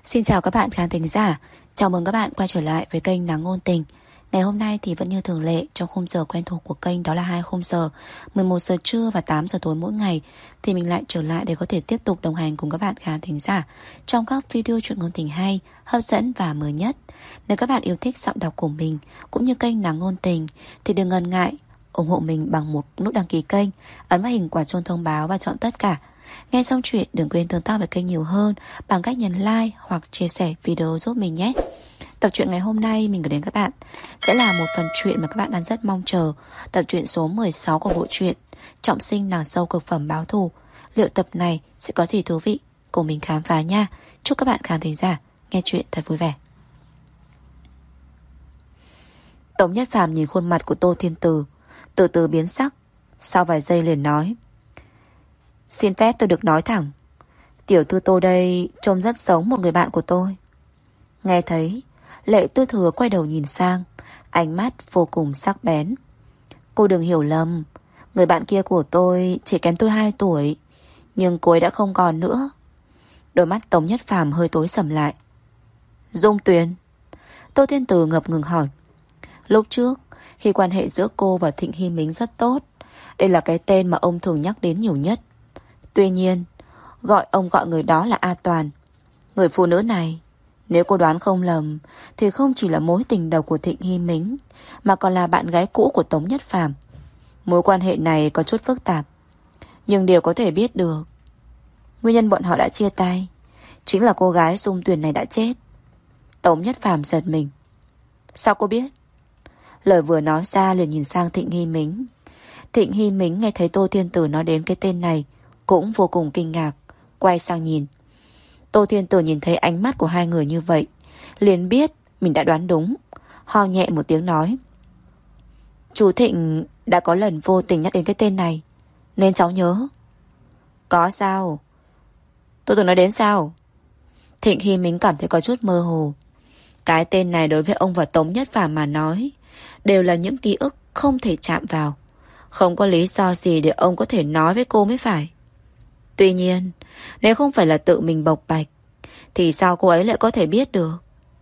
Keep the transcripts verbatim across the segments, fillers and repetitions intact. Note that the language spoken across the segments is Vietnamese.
Xin chào các bạn khán thính giả. Chào mừng các bạn quay trở lại với kênh Nắng Ngôn Tình. Ngày hôm nay thì vẫn như thường lệ, trong khung giờ quen thuộc của kênh, đó là hai khung giờ mười một giờ trưa và tám giờ tối mỗi ngày, thì mình lại trở lại để có thể tiếp tục đồng hành cùng các bạn khán thính giả trong các video truyện ngôn tình hay, hấp dẫn và mới nhất. Nếu các bạn yêu thích giọng đọc của mình cũng như kênh Nắng Ngôn Tình thì đừng ngần ngại ủng hộ mình bằng một nút đăng ký kênh, ấn vào hình quả chuông thông báo và chọn tất cả. Nghe xong chuyện đừng quên tương tác với kênh nhiều hơn bằng cách nhấn like hoặc chia sẻ video giúp mình nhé. Tập truyện ngày hôm nay mình gửi đến các bạn sẽ là một phần truyện mà các bạn đang rất mong chờ. Tập truyện số mười sáu của bộ truyện Trọng Sinh Nàng Dâu Cực Phẩm Báo Thù. Liệu tập này sẽ có gì thú vị? Cùng mình khám phá nha. Chúc các bạn khán thính giả nghe chuyện thật vui vẻ. Tống Nhất Phàm nhìn khuôn mặt của Tô Thiên Từ, từ từ biến sắc. Sau vài giây liền nói: Xin phép tôi được nói thẳng, tiểu thư Tô đây trông rất giống một người bạn của tôi. Nghe thấy, Lệ Tư Thừa quay đầu nhìn sang, ánh mắt vô cùng sắc bén. Cô đừng hiểu lầm, người bạn kia của tôi chỉ kém tôi hai tuổi, nhưng cô ấy đã không còn nữa. Đôi mắt Tống Nhất Phàm hơi tối sầm lại. Dung Tuyền? Tô Thiên Từ ngập ngừng hỏi. Lúc trước, khi quan hệ giữa cô và Thịnh Hy Mính rất tốt, đây là cái tên mà ông thường nhắc đến nhiều nhất. Tuy nhiên, gọi ông gọi người đó là A Toàn. Người phụ nữ này, nếu cô đoán không lầm, thì không chỉ là mối tình đầu của Thịnh Hy Mính, mà còn là bạn gái cũ của Tống Nhất Phàm. Mối quan hệ này có chút phức tạp, nhưng điều có thể biết được, nguyên nhân bọn họ đã chia tay chính là cô gái Dung Tuyền này đã chết. Tống Nhất Phàm giật mình. Sao cô biết? Lời vừa nói ra liền nhìn sang Thịnh Hy Mính. Thịnh Hy Mính nghe thấy Tô Thiên Tử nói đến cái tên này cũng vô cùng kinh ngạc, quay sang nhìn. Tô Thiên Tử nhìn thấy ánh mắt của hai người như vậy, liền biết mình đã đoán đúng. Ho nhẹ một tiếng nói: Chú Thịnh đã có lần vô tình nhắc đến cái tên này, nên cháu nhớ. Có sao? Tôi từng nói đến sao? Thịnh Hy Mính cảm thấy có chút mơ hồ. Cái tên này đối với ông và Tống Nhất Phàm mà nói đều là những ký ức không thể chạm vào. Không có lý do gì để ông có thể nói với cô mới phải. Tuy nhiên, nếu không phải là tự mình bộc bạch, thì sao cô ấy lại có thể biết được?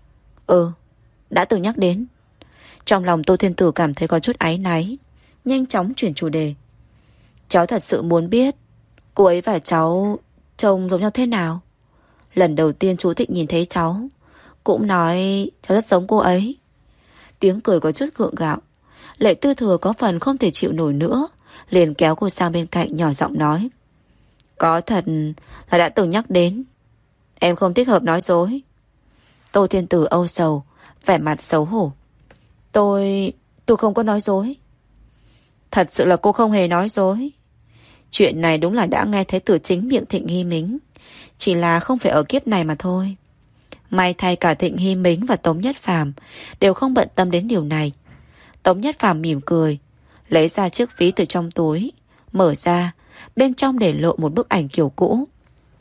Ừ, đã từng nhắc đến. Trong lòng Tô Thiên Tử cảm thấy có chút áy náy, nhanh chóng chuyển chủ đề. Cháu thật sự muốn biết cô ấy và cháu trông giống nhau thế nào. Lần đầu tiên chú Thịnh nhìn thấy cháu cũng nói cháu rất giống cô ấy. Tiếng cười có chút gượng gạo. Lệ Tư Thừa có phần không thể chịu nổi nữa, liền kéo cô sang bên cạnh nhỏ giọng nói: Có thật là đã từng nhắc đến. Em không thích hợp nói dối. Tô Thiên Tử âu sầu, vẻ mặt xấu hổ. Tôi... tôi không có nói dối. Thật sự là cô không hề nói dối. Chuyện này đúng là đã nghe thấy từ chính miệng Thịnh Hy Mính, chỉ là không phải ở kiếp này mà thôi. May thay cả Thịnh Hy Mính và Tống Nhất Phàm đều không bận tâm đến điều này. Tống Nhất Phàm mỉm cười, lấy ra chiếc ví từ trong túi, mở ra, bên trong để lộ một bức ảnh kiểu cũ.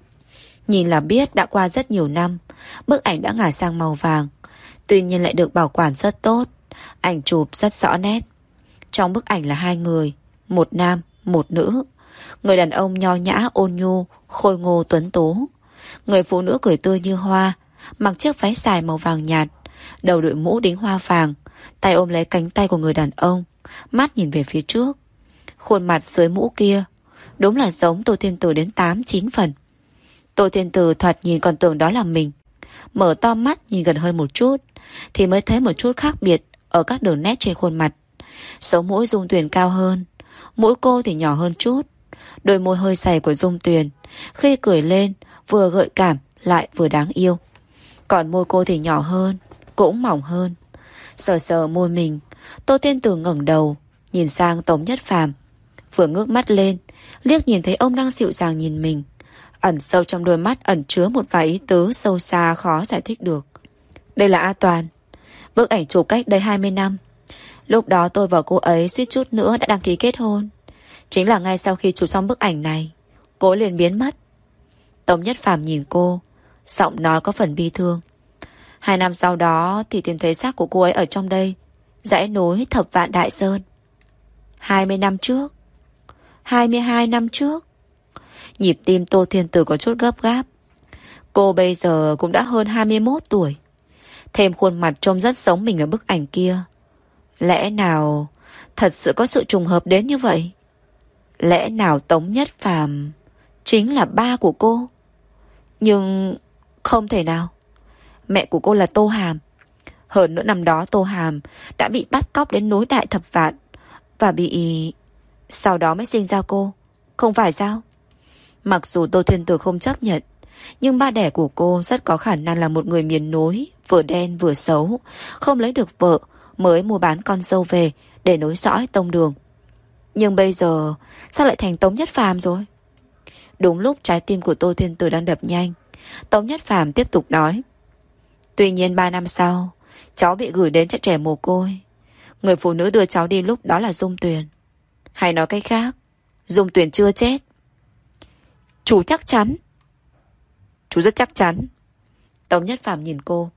Nhìn là biết đã qua rất nhiều năm, bức ảnh đã ngả sang màu vàng, tuy nhiên lại được bảo quản rất tốt. Ảnh chụp rất rõ nét. Trong bức ảnh là hai người, một nam, một nữ. Người đàn ông nho nhã ôn nhu, khôi ngô tuấn tú. Người phụ nữ cười tươi như hoa, mặc chiếc váy dài màu vàng nhạt, đầu đội mũ đính hoa vàng, tay ôm lấy cánh tay của người đàn ông, mắt nhìn về phía trước. Khuôn mặt dưới mũ kia đúng là giống Tô Thiên Tử đến tám chín phần. Tô Thiên Tử thoạt nhìn còn tưởng đó là mình. Mở to mắt nhìn gần hơn một chút thì mới thấy một chút khác biệt ở các đường nét trên khuôn mặt. Sống mũi Dung Tuyền cao hơn, mũi cô thì nhỏ hơn chút. Đôi môi hơi dày của Dung Tuyền khi cười lên vừa gợi cảm lại vừa đáng yêu. Còn môi cô thì nhỏ hơn, cũng mỏng hơn. Sờ sờ môi mình, Tô Thiên Tử ngẩng đầu nhìn sang Tống Nhất Phàm, vừa ngước mắt lên, liếc nhìn thấy ông đang dịu dàng nhìn mình. Ẩn sâu trong đôi mắt ẩn chứa một vài ý tứ sâu xa khó giải thích được. Đây là A Toàn, bức ảnh chụp cách đây hai mươi năm. Lúc đó tôi và cô ấy suýt chút nữa đã đăng ký kết hôn. Chính là ngay sau khi chụp xong bức ảnh này, cô ấy liền biến mất. Tống Nhất Phàm nhìn cô, giọng nói có phần bi thương. Hai năm sau đó thì tìm thấy xác của cô ấy ở trong đây, dãy núi Thập Vạn Đại Sơn. Hai mươi năm trước. Hai mươi hai năm trước. Nhịp tim Tô Thiên Tử có chút gấp gáp. Cô bây giờ cũng đã hơn hai mươi mốt tuổi, thêm khuôn mặt trông rất giống mình ở bức ảnh kia. Lẽ nào thật sự có sự trùng hợp đến như vậy? Lẽ nào Tống Nhất Phàm chính là ba của cô? Nhưng không thể nào. Mẹ của cô là Tô Hàm. Hơn nữa năm đó Tô Hàm đã bị bắt cóc đến núi Đại Thập Vạn và bị... sau đó mới sinh ra cô, không phải sao? Mặc dù Tô Thiên Tử không chấp nhận, nhưng ba đẻ của cô rất có khả năng là một người miền núi, vừa đen vừa xấu, không lấy được vợ mới mua bán con dâu về để nối dõi tông đường. Nhưng bây giờ sao lại thành Tống Nhất Phàm rồi? Đúng lúc trái tim của Tô Thiên Tử đang đập nhanh, Tống Nhất Phàm tiếp tục nói. Tuy nhiên ba năm sau, cháu bị gửi đến trại trẻ mồ côi. Người phụ nữ đưa cháu đi lúc đó là Dung Tuyền. Hay nói cách khác, Dung Tuyền chưa chết. Chú chắc chắn? Chú rất chắc chắn. Tống Nhất Phàm nhìn cô.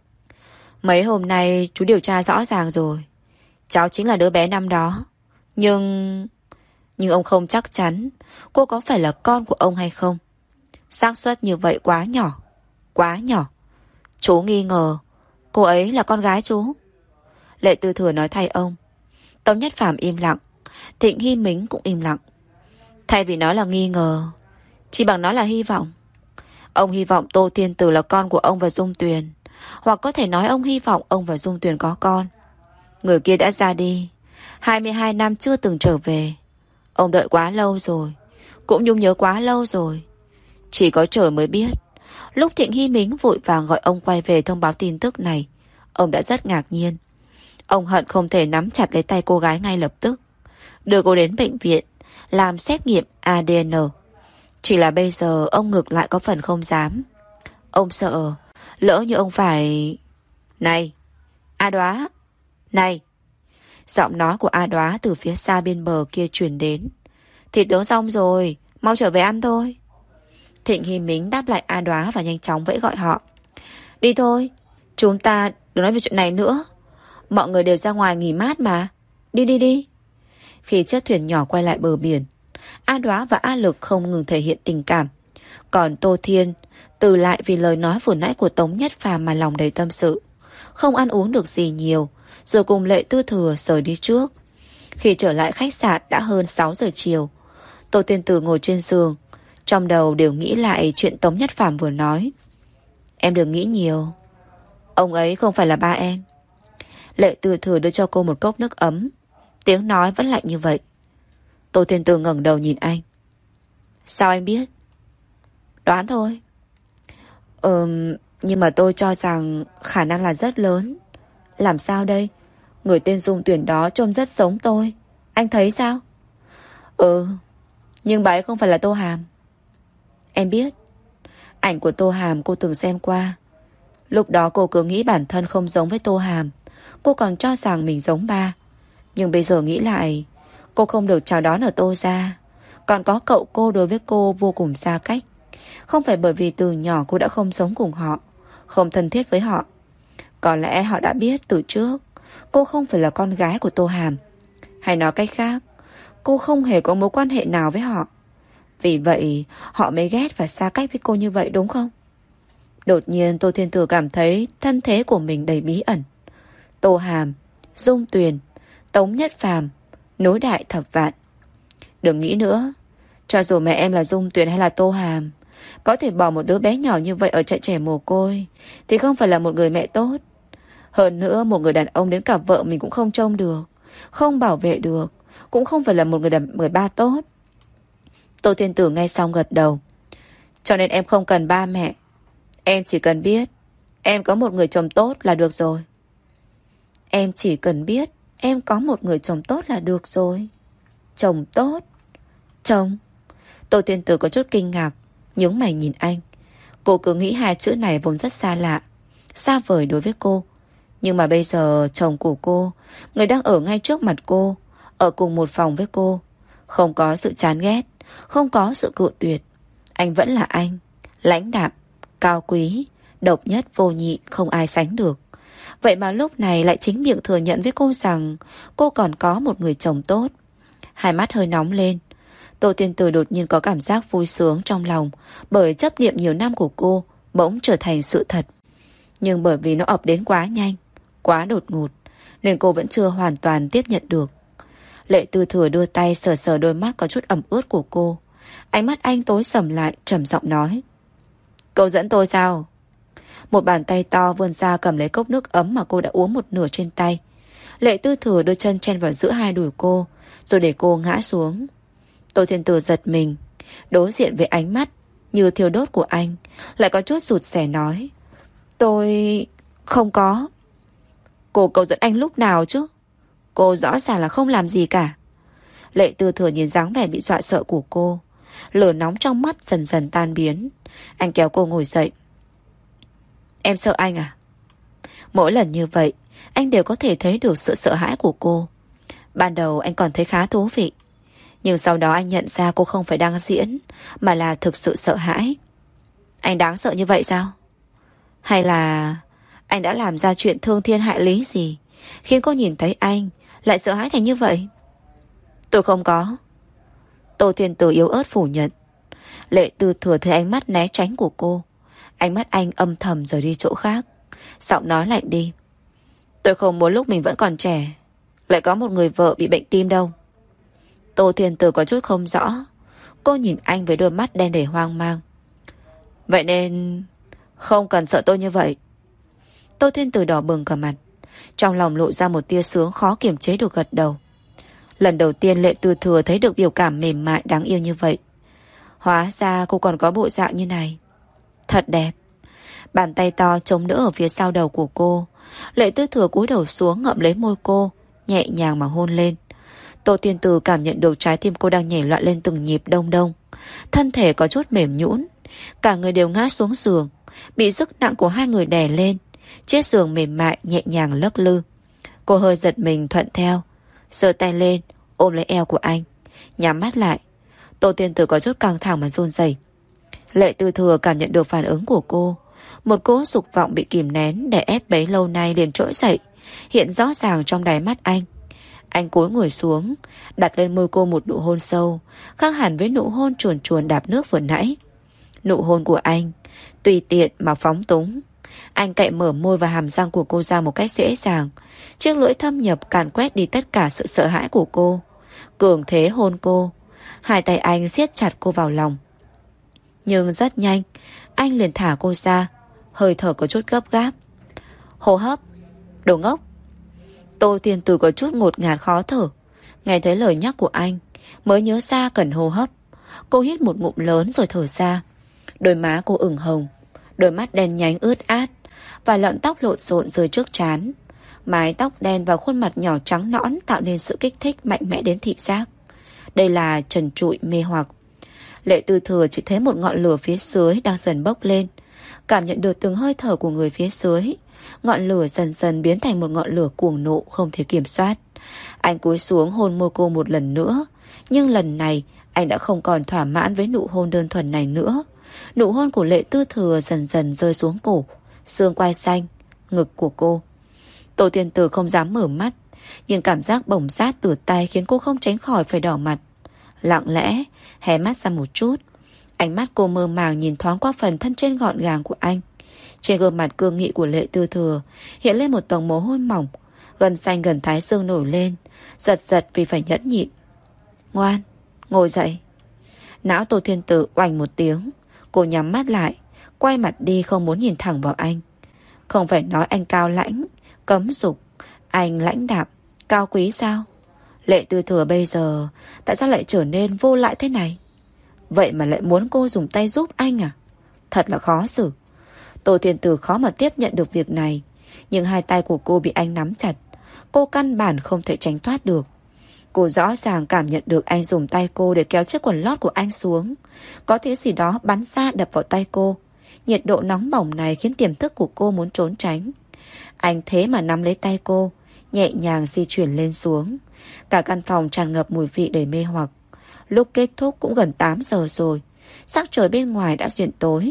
Mấy hôm nay chú điều tra rõ ràng rồi. Cháu chính là đứa bé năm đó. Nhưng... Nhưng ông không chắc chắn cô có phải là con của ông hay không. Xác suất như vậy quá nhỏ. Quá nhỏ. Chú nghi ngờ cô ấy là con gái chú. Lệ Tư Thừa nói thay ông. Tống Nhất Phàm im lặng. Thịnh Hy Mính cũng im lặng. Thay vì nói là nghi ngờ, chỉ bằng nói là hy vọng. Ông hy vọng Tô Thiên Tử là con của ông và Dung Tuyền. Hoặc có thể nói ông hy vọng ông và Dung Tuyền có con. Người kia đã ra đi, hai mươi hai năm chưa từng trở về. Ông đợi quá lâu rồi, cũng nhung nhớ quá lâu rồi. Chỉ có trời mới biết. Lúc Thịnh Hy Mính vội vàng gọi ông quay về thông báo tin tức này, ông đã rất ngạc nhiên. Ông hận không thể nắm chặt lấy tay cô gái ngay lập tức, đưa cô đến bệnh viện làm xét nghiệm a đê en. Chỉ là bây giờ ông ngược lại có phần không dám. Ông sợ lỡ như ông phải... Này A Đoá, này. Giọng nói của A Đoá từ phía xa bên bờ kia truyền đến. Thịt nướng xong rồi, mau trở về ăn thôi. Thịnh Hy Mính đáp lại A Đoá và nhanh chóng vẫy gọi họ. Đi thôi, chúng ta đừng nói về chuyện này nữa. Mọi người đều ra ngoài nghỉ mát mà. Đi đi đi. Khi chiếc thuyền nhỏ quay lại bờ biển, A Đoá và A Lực không ngừng thể hiện tình cảm. Còn Tô Thiên từ lại vì lời nói vừa nãy của Tống Nhất Phàm mà lòng đầy tâm sự. Không ăn uống được gì nhiều, rồi cùng Lệ Tư Thừa rời đi trước. Khi trở lại khách sạn đã hơn sáu giờ chiều. Tô Thiên Tử ngồi trên giường, trong đầu đều nghĩ lại chuyện Tống Nhất Phàm vừa nói. Em đừng nghĩ nhiều, ông ấy không phải là ba em. Lệ Tư Thừa đưa cho cô một cốc nước ấm, tiếng nói vẫn lạnh như vậy. Tô Thiên Tử ngẩng đầu nhìn anh. Sao anh biết? Đoán thôi. Ừm, nhưng mà tôi cho rằng khả năng là rất lớn. Làm sao đây? Người tên Dung Tuyển đó trông rất giống tôi. Anh thấy sao? Ừ, nhưng bà ấy không phải là Tô Hàm. Em biết. Ảnh của Tô Hàm cô từng xem qua. Lúc đó cô cứ nghĩ bản thân không giống với Tô Hàm. Cô còn cho rằng mình giống ba. Nhưng bây giờ nghĩ lại, cô không được chào đón ở Tô gia. Còn có cậu cô đối với cô vô cùng xa cách. Không phải bởi vì từ nhỏ cô đã không sống cùng họ, không thân thiết với họ. Có lẽ họ đã biết từ trước cô không phải là con gái của Tô Hàm. Hay nói cách khác, cô không hề có mối quan hệ nào với họ. Vì vậy họ mới ghét và xa cách với cô như vậy, đúng không? Đột nhiên Tô Thiên Tử cảm thấy thân thế của mình đầy bí ẩn. Tô Hàm, Dung Tuyền, Tống Nhất Phàm, nối Đại Thập Vạn. Đừng nghĩ nữa. Cho dù mẹ em là Dung Tuyền hay là Tô Hàm, có thể bỏ một đứa bé nhỏ như vậy ở trại trẻ mồ côi thì không phải là một người mẹ tốt. Hơn nữa, một người đàn ông đến cả vợ mình cũng không trông được, không bảo vệ được, cũng không phải là một người đàn người ba tốt. Tô Thiên Tử nghe xong gật đầu. Cho nên em không cần ba mẹ. Em chỉ cần biết em có một người chồng tốt là được rồi. Em chỉ cần biết em có một người chồng tốt là được rồi. Chồng tốt? Chồng? Tô Thiên Tử có chút kinh ngạc, nhướng mày nhìn anh. Cô cứ nghĩ hai chữ này vốn rất xa lạ, xa vời đối với cô. Nhưng mà bây giờ chồng của cô, người đang ở ngay trước mặt cô, ở cùng một phòng với cô, không có sự chán ghét, không có sự cự tuyệt. Anh vẫn là anh, lãnh đạm, cao quý, độc nhất vô nhị, không ai sánh được. Vậy mà lúc này lại chính miệng thừa nhận với cô rằng cô còn có một người chồng tốt. Hai mắt hơi nóng lên. Tô Thiên Tử đột nhiên có cảm giác vui sướng trong lòng, bởi chấp niệm nhiều năm của cô bỗng trở thành sự thật. Nhưng bởi vì nó ập đến quá nhanh, quá đột ngột, nên cô vẫn chưa hoàn toàn tiếp nhận được. Lệ Tư Thừa đưa tay sờ sờ đôi mắt có chút ẩm ướt của cô. Ánh mắt anh tối sầm lại, trầm giọng nói: Cậu dẫn tôi sao? Một bàn tay to vươn ra cầm lấy cốc nước ấm mà cô đã uống một nửa trên tay. Lệ Tư Thừa đưa chân chen vào giữa hai đùi cô, rồi để cô ngã xuống. Tô Thiên Tử giật mình, đối diện với ánh mắt như thiêu đốt của anh, lại có chút rụt rè nói: Tôi... không có. Cô cậu dẫn anh lúc nào chứ? Cô rõ ràng là không làm gì cả. Lệ Tư Thừa nhìn dáng vẻ bị dọa sợ của cô, lửa nóng trong mắt dần dần tan biến. Anh kéo cô ngồi dậy. Em sợ anh à? Mỗi lần như vậy, anh đều có thể thấy được sự sợ hãi của cô. Ban đầu anh còn thấy khá thú vị, nhưng sau đó anh nhận ra cô không phải đang diễn, mà là thực sự sợ hãi. Anh đáng sợ như vậy sao? Hay là anh đã làm ra chuyện thương thiên hại lý gì, khiến cô nhìn thấy anh lại sợ hãi thành như vậy? Tôi không có. Tô Thiên Tử yếu ớt phủ nhận. Lệ Tư Thừa thấy ánh mắt né tránh của cô, ánh mắt anh âm thầm rời đi chỗ khác, giọng nói lạnh đi. Tôi không muốn lúc mình vẫn còn trẻ lại có một người vợ bị bệnh tim đâu. Tô Thiên Tử có chút không rõ. Cô nhìn anh với đôi mắt đen đầy hoang mang. Vậy nên không cần sợ tôi như vậy. Tô Thiên Tử đỏ bừng cả mặt, trong lòng lộ ra một tia sướng khó kiềm chế được, gật đầu. Lần đầu tiên Lệ Tư Thừa thấy được biểu cảm mềm mại đáng yêu như vậy. Hóa ra cô còn có bộ dạng như này. Thật đẹp. Bàn tay to chống đỡ ở phía sau đầu của cô. Lệ Tư Thừa cúi đầu xuống ngậm lấy môi cô, nhẹ nhàng mà hôn lên. Tô Thiên Tử cảm nhận được trái tim cô đang nhảy loạn lên từng nhịp đông đông. Thân thể có chút mềm nhũn, cả người đều ngã xuống giường, bị sức nặng của hai người đè lên. Chiếc giường mềm mại nhẹ nhàng lắc lư. Cô hơi giật mình thuận theo, giơ tay lên ôm lấy eo của anh, nhắm mắt lại. Tô Thiên Tử có chút căng thẳng mà run rẩy. Lệ Tư Thừa cảm nhận được phản ứng của cô, một cỗ dục vọng bị kìm nén đè ép bấy lâu nay liền trỗi dậy, hiện rõ ràng trong đáy mắt anh. Anh cúi người xuống, đặt lên môi cô một nụ hôn sâu, khác hẳn với nụ hôn chuồn chuồn đạp nước vừa nãy. Nụ hôn của anh tùy tiện mà phóng túng. Anh cạy mở môi và hàm răng của cô ra một cách dễ dàng. Chiếc lưỡi thâm nhập càn quét đi tất cả sự sợ hãi của cô, cường thế hôn cô. Hai tay anh siết chặt cô vào lòng. Nhưng rất nhanh anh liền thả cô ra, hơi thở có chút gấp gáp. Hô hấp. Đồ ngốc. Tô Thiên Tử có chút ngột ngạt khó thở. Nghe thấy lời nhắc của anh mới nhớ ra cần hô hấp. Cô hít một ngụm lớn rồi thở ra. Đôi má cô ửng hồng, đôi mắt đen nhánh ướt át, và lọn tóc lộn xộn rơi trước trán. Mái tóc đen và khuôn mặt nhỏ trắng nõn tạo nên sự kích thích mạnh mẽ đến thị giác. Đây là trần trụi mê hoặc. Lệ Tư Thừa chỉ thấy một ngọn lửa phía dưới đang dần bốc lên, cảm nhận được từng hơi thở của người phía dưới. Ngọn lửa dần dần biến thành một ngọn lửa cuồng nộ không thể kiểm soát. Anh cúi xuống hôn môi cô một lần nữa, nhưng lần này anh đã không còn thỏa mãn với nụ hôn đơn thuần này nữa. Nụ hôn của Lệ Tư Thừa dần dần rơi xuống cổ, xương quai xanh, ngực của cô. Tô Thiên Tử không dám mở mắt, nhưng cảm giác bỏng rát từ tay khiến cô không tránh khỏi phải đỏ mặt. Lặng lẽ hé mắt ra một chút. Ánh mắt cô mơ màng nhìn thoáng qua phần thân trên gọn gàng của anh. Trên gương mặt cương nghị của Lệ Tư Thừa hiện lên một tầng mồ hôi mỏng, gần xanh gần thái dương nổi lên, giật giật vì phải nhẫn nhịn. Ngoan, ngồi dậy. Não Tô Thiên Tử oành một tiếng. Cô nhắm mắt lại, quay mặt đi không muốn nhìn thẳng vào anh. Không phải nói anh cao lãnh, cấm dục, anh lãnh đạm, cao quý sao? Lệ Tư Thừa bây giờ tại sao lại trở nên vô lại thế này? Vậy mà lại muốn cô dùng tay giúp anh à? Thật là khó xử. Tô Thiên Tử khó mà tiếp nhận được việc này, nhưng hai tay của cô bị anh nắm chặt. Cô căn bản không thể tránh thoát được. Cô rõ ràng cảm nhận được anh dùng tay cô để kéo chiếc quần lót của anh xuống. Có thứ gì đó bắn ra đập vào tay cô. Nhiệt độ nóng bỏng này khiến tiềm thức của cô muốn trốn tránh. Anh thế mà nắm lấy tay cô, nhẹ nhàng di chuyển lên xuống. Cả căn phòng tràn ngập mùi vị đầy mê hoặc. Lúc kết thúc cũng gần tám giờ rồi. Sắc trời bên ngoài đã duyện tối.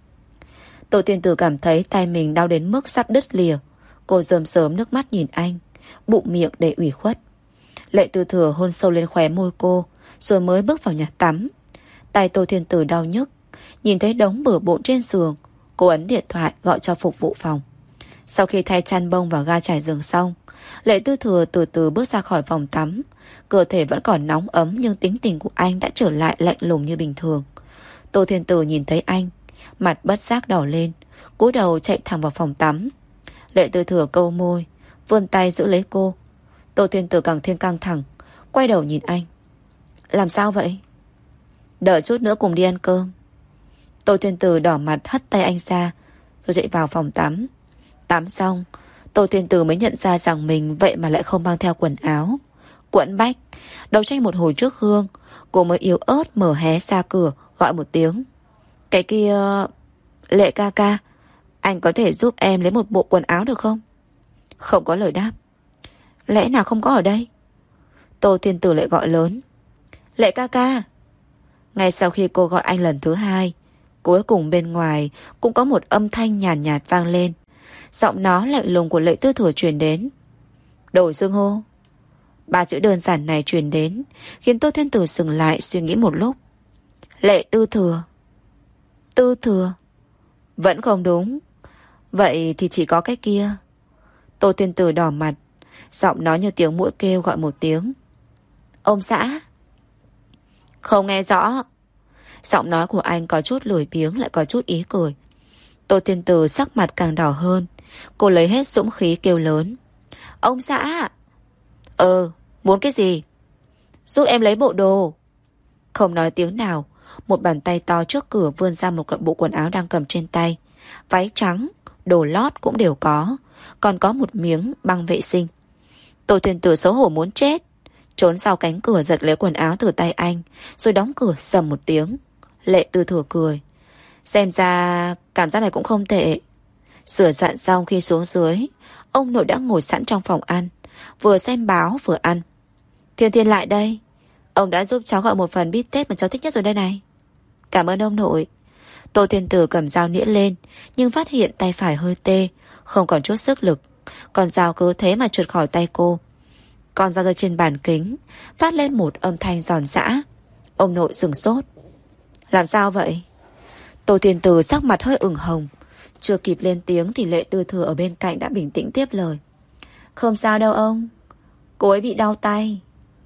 Tô Thiên Tử cảm thấy tay mình đau đến mức sắp đứt lìa. Cô rơm rớm nước mắt nhìn anh, bụng miệng đầy ủy khuất. Lệ Tư Thừa hôn sâu lên khóe môi cô, rồi mới bước vào nhà tắm. Tay Tô Thiên Tử đau nhức, nhìn thấy đống bừa bộn trên giường, Cô ấn điện thoại gọi cho phục vụ phòng. Sau khi thay chăn bông và ga trải giường xong, Lệ Tư Thừa từ từ bước ra khỏi phòng tắm. Cơ thể vẫn còn nóng ấm, nhưng tính tình của anh đã trở lại lạnh lùng như bình thường. Tô Thiên Tử nhìn thấy anh, mặt bất giác đỏ lên, cúi đầu chạy thẳng vào phòng tắm. Lệ Tư Thừa câu môi, vươn tay giữ lấy cô. Tô Thiên Tử càng thêm căng thẳng, quay đầu nhìn anh. Làm sao vậy? Đợi chút nữa cùng đi ăn cơm. Tô Thiên Tử đỏ mặt hất tay anh ra, rồi chạy vào phòng tắm. Tắm xong, Tô Thiên Tử mới nhận ra rằng mình vậy mà lại không mang theo quần áo. Quẫn bách, đấu tranh một hồi trước gương, cô mới yếu ớt mở hé ra cửa, gọi một tiếng. Cái kia... Lệ ca ca, anh có thể giúp em lấy một bộ quần áo được không? Không có lời đáp. Lẽ nào không có ở đây? Tô Thiên Tử lại gọi lớn. Lệ ca ca. Ngay sau khi cô gọi anh lần thứ hai, cuối cùng bên ngoài cũng có một âm thanh nhàn nhạt, nhạt vang lên. Giọng nó lạnh lùng của Lệ Tư Thừa truyền đến. Đổi xưng hô. Ba chữ đơn giản này truyền đến, khiến Tô Thiên Tử dừng lại suy nghĩ một lúc. Lệ Tư Thừa. Tư Thừa. Vẫn không đúng. Vậy thì chỉ có cái kia. Tô Thiên Tử đỏ mặt, giọng nói như tiếng muỗi kêu gọi một tiếng. Ông xã. Không nghe rõ. Giọng nói của anh có chút lười biếng, lại có chút ý cười. Tô Thiên Tử sắc mặt càng đỏ hơn. Cô lấy hết dũng khí kêu lớn. Ông xã. Ừ, muốn cái gì? Giúp em lấy bộ đồ. Không nói tiếng nào, một bàn tay to trước cửa vươn ra một bộ quần áo đang cầm trên tay. Váy trắng, đồ lót cũng đều có, còn có một miếng băng vệ sinh. Tô Thiên Tử xấu hổ muốn chết, trốn sau cánh cửa giật lấy quần áo từ tay anh, rồi đóng cửa sầm một tiếng. Lệ Tư Thừa cười. Xem ra cảm giác này cũng không tệ. Sửa soạn xong khi xuống dưới, ông nội đã ngồi sẵn trong phòng ăn, vừa xem báo vừa ăn. Thiên Thiên lại đây. Ông đã giúp cháu gọi một phần bít tết mà cháu thích nhất rồi đây này. Cảm ơn ông nội. Tô Thiên Tử cầm dao nĩa lên, nhưng phát hiện tay phải hơi tê, không còn chút sức lực. Con dao cứ thế mà trượt khỏi tay cô. Con dao rơi trên bàn kính, phát lên một âm thanh giòn giã. Ông nội sửng sốt. Làm sao vậy? Tô Thiên Tử sắc mặt hơi ửng hồng. Chưa kịp lên tiếng thì Lệ Tư Thừa ở bên cạnh đã bình tĩnh tiếp lời. Không sao đâu ông. Cô ấy bị đau tay.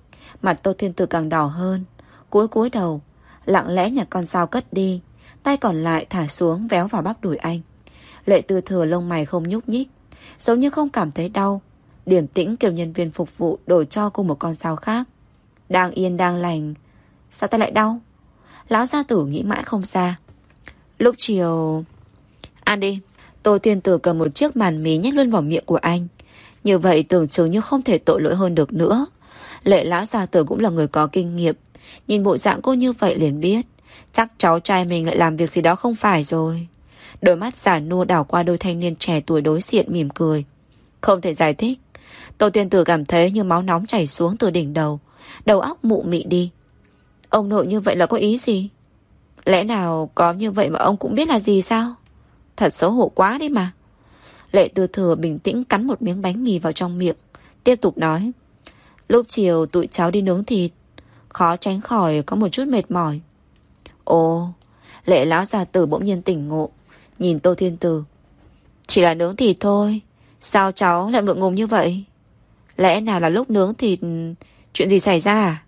Mặt Tô Thiên Tử càng đỏ hơn, cúi cúi đầu, lặng lẽ nhặt con dao cất đi, tay còn lại thả xuống véo vào bắp đùi anh. Lệ Tư Thừa lông mày không nhúc nhích, giống như không cảm thấy đau, điềm tĩnh kêu nhân viên phục vụ đổi cho cô một con dao khác. Đang yên đang lành, sao tay lại đau? Lão gia tử nghĩ mãi không ra. Lúc chiều... Ăn đi. Tô Thiên Tử cầm một chiếc màn mì nhét luôn vào miệng của anh. Như vậy tưởng chừng như không thể tội lỗi hơn được nữa. Lệ lão gia tử cũng là người có kinh nghiệm, nhìn bộ dạng cô như vậy liền biết chắc cháu trai mình lại làm việc gì đó không phải rồi. Đôi mắt già nua đảo qua đôi thanh niên trẻ tuổi đối diện mỉm cười. Không thể giải thích. Tô Thiên Tử cảm thấy như máu nóng chảy xuống từ đỉnh đầu, đầu óc mụ mị đi. Ông nội như vậy là có ý gì? Lẽ nào có như vậy mà ông cũng biết là gì sao? Thật xấu hổ quá đi mà. Lệ Tư Thừa bình tĩnh cắn một miếng bánh mì vào trong miệng, tiếp tục nói. Lúc chiều tụi cháu đi nướng thịt, khó tránh khỏi có một chút mệt mỏi. Ồ. Lệ lão già tử bỗng nhiên tỉnh ngộ, nhìn Tô Thiên Tử. Chỉ là nướng thịt thôi, sao cháu lại ngượng ngùng như vậy? Lẽ nào là lúc nướng thịt chuyện gì xảy ra à?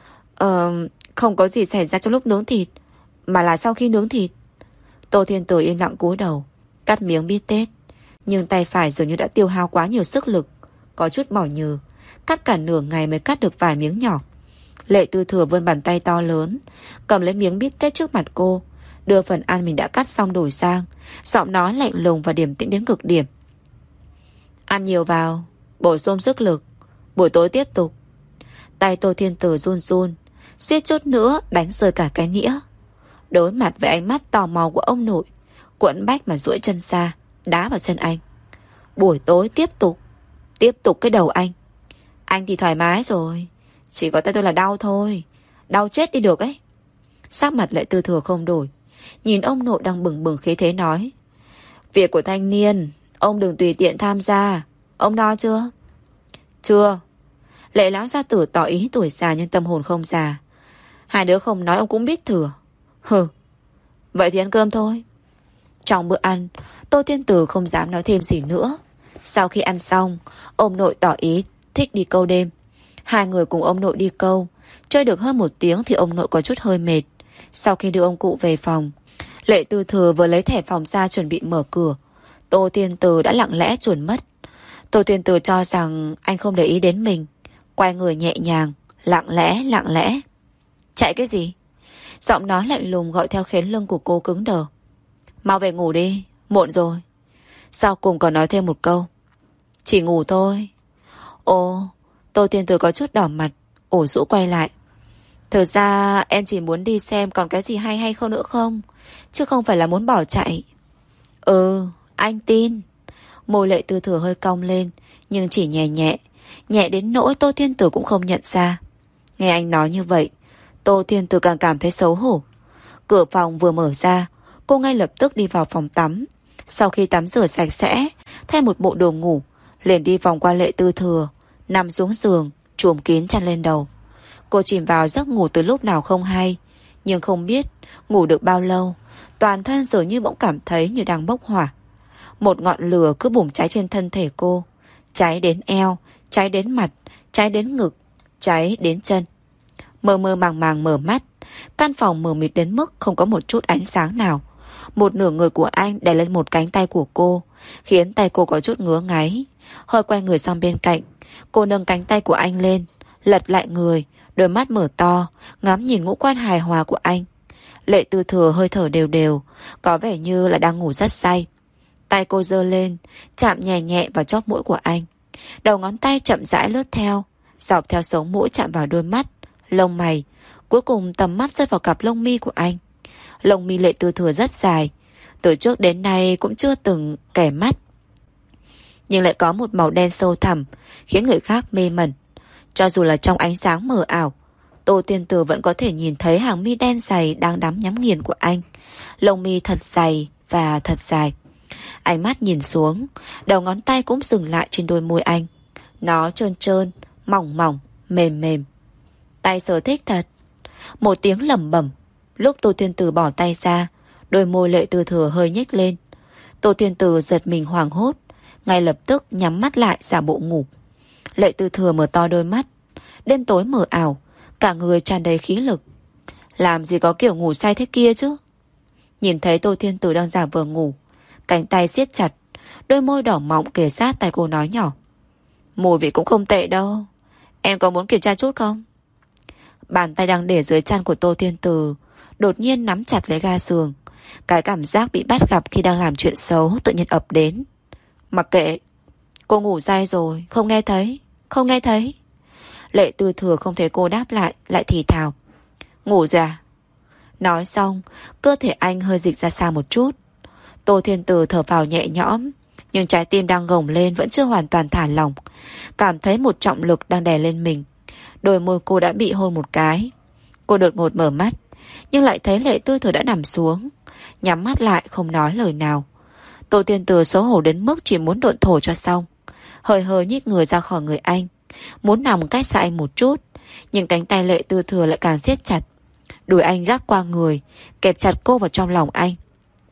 Ờ, không có gì xảy ra trong lúc nướng thịt, mà là sau khi nướng thịt. Tô Thiên Tử im lặng cúi đầu, cắt miếng bít tết, nhưng tay phải dường như đã tiêu hao quá nhiều sức lực, có chút mỏi nhừ, cắt cả nửa ngày mới cắt được vài miếng nhỏ. Lệ Tư Thừa vươn bàn tay to lớn, cầm lấy miếng bít tết trước mặt cô, đưa phần ăn mình đã cắt xong đổi sang, giọng nói lạnh lùng và điềm tĩnh đến cực điểm. Ăn nhiều vào, bổ sung sức lực, buổi tối tiếp tục. Tay Tô Thiên Tử run run, suýt chút nữa đánh rơi cả cái nĩa. Đối mặt với ánh mắt tò mò của ông nội, quẫn bách mà duỗi chân ra, đá vào chân anh. Buổi tối tiếp tục. Tiếp tục cái đầu anh. Anh thì thoải mái rồi, chỉ có tay tôi là đau thôi, đau chết đi được ấy. Sắc mặt Lệ Tư Thừa không đổi, nhìn ông nội đang bừng bừng khí thế nói. Việc của thanh niên, ông đừng tùy tiện tham gia. Ông no chưa? Chưa. Lệ lão gia tử tỏ ý tuổi già nhưng tâm hồn không già. Hai đứa không nói ông cũng biết thừa. Hừ. Vậy thì ăn cơm thôi. Trong bữa ăn, Tô Thiên Từ không dám nói thêm gì nữa. Sau khi ăn xong, ông nội tỏ ý thích đi câu đêm. Hai người cùng ông nội đi câu. Chơi được hơn một tiếng thì ông nội có chút hơi mệt. Sau khi đưa ông cụ về phòng, Lệ Tư Thừa vừa lấy thẻ phòng ra chuẩn bị mở cửa, Tô Thiên Từ đã lặng lẽ chuồn mất. Tô Thiên Từ cho rằng anh không để ý đến mình, quay người nhẹ nhàng, lặng lẽ lặng lẽ. Chạy cái gì? Giọng nói lạnh lùng gọi theo khiến lưng của cô cứng đờ. Mau về ngủ đi, muộn rồi. Sau cùng còn nói thêm một câu. Chỉ ngủ thôi. Ồ, Tô Thiên Từ có chút đỏ mặt, ủ rũ quay lại. Thực ra em chỉ muốn đi xem còn cái gì hay hay không nữa không, chứ không phải là muốn bỏ chạy. Ừ, anh tin. Môi Lệ Tư Thừa hơi cong lên, nhưng chỉ nhẹ nhẹ, nhẹ đến nỗi Tô Thiên Từ cũng không nhận ra. Nghe anh nói như vậy, Tô Thiên Từ càng cảm thấy xấu hổ. Cửa phòng vừa mở ra, cô ngay lập tức đi vào phòng tắm. Sau khi tắm rửa sạch sẽ, thay một bộ đồ ngủ, liền đi vòng qua Lệ Tư Thừa, nằm xuống giường, trùm kín chăn lên đầu. Cô chìm vào giấc ngủ từ lúc nào không hay, nhưng không biết ngủ được bao lâu, toàn thân dường như bỗng cảm thấy như đang bốc hỏa. Một ngọn lửa cứ bùng cháy trên thân thể cô, cháy đến eo, cháy đến mặt, cháy đến ngực, cháy đến chân. Mơ mơ màng màng mở mắt, căn phòng mờ mịt đến mức không có một chút ánh sáng nào. Một nửa người của anh đè lên một cánh tay của cô, khiến tay cô có chút ngứa ngáy. Hơi quay người sang bên cạnh, cô nâng cánh tay của anh lên, lật lại người, đôi mắt mở to, ngắm nhìn ngũ quan hài hòa của anh. Lệ Tư Thừa hơi thở đều đều, có vẻ như là đang ngủ rất say. Tay cô giơ lên, chạm nhẹ nhẹ vào chóp mũi của anh. Đầu ngón tay chậm rãi lướt theo, dọc theo sống mũi chạm vào đôi mắt, lông mày. Cuối cùng tầm mắt rơi vào cặp lông mi của anh. Lông mi Lệ Tư Thừa rất dài, từ trước đến nay cũng chưa từng kẻ mắt, nhưng lại có một màu đen sâu thẳm, khiến người khác mê mẩn. Cho dù là trong ánh sáng mờ ảo, Tô Thiên Từ vẫn có thể nhìn thấy hàng mi đen dày đang đắm nhắm nghiền của anh. Lông mi thật dày và thật dài. Ánh mắt nhìn xuống, đầu ngón tay cũng dừng lại trên đôi môi anh. Nó trơn trơn, mỏng mỏng, mềm mềm. Tay sở thích thật. Một tiếng lẩm bẩm. Lúc Tô Thiên Từ bỏ tay ra, đôi môi Lệ Tư Thừa hơi nhếch lên. Tô Thiên Từ giật mình hoảng hốt, ngay lập tức nhắm mắt lại giả bộ ngủ. Lệ Tư Thừa mở to đôi mắt. Đêm tối mờ ảo, cả người tràn đầy khí lực. Làm gì có kiểu ngủ say thế kia chứ. Nhìn thấy Tô Thiên Từ đang giả vờ ngủ, cánh tay siết chặt, đôi môi đỏ mọng kề sát tay cô nói nhỏ. Mùi vị cũng không tệ đâu, em có muốn kiểm tra chút không? Bàn tay đang để dưới chân của Tô Thiên Từ đột nhiên nắm chặt lấy ga giường. Cái cảm giác bị bắt gặp khi đang làm chuyện xấu tự nhiên ập đến. Mặc kệ, cô ngủ say rồi, không nghe thấy, không nghe thấy. Lệ Tư Thừa không thấy cô đáp lại, lại thì thào. Ngủ rồi à? Nói xong, cơ thể anh hơi dịch ra xa một chút. Tô Thiên Từ thở phào nhẹ nhõm, nhưng trái tim đang gồng lên vẫn chưa hoàn toàn thả lỏng. Cảm thấy một trọng lực đang đè lên mình. Đôi môi cô đã bị hôn một cái. Cô đột ngột mở mắt, nhưng lại thấy Lệ Tư Thừa đã nằm xuống, nhắm mắt lại không nói lời nào. Tô Thiên Từ xấu hổ đến mức chỉ muốn độn thổ cho xong, hơi hơi nhích người ra khỏi người anh, muốn nằm cách xa anh một chút, nhưng cánh tay Lệ Tư Thừa lại càng siết chặt. Đùi anh gác qua người, kẹp chặt cô vào trong lòng anh.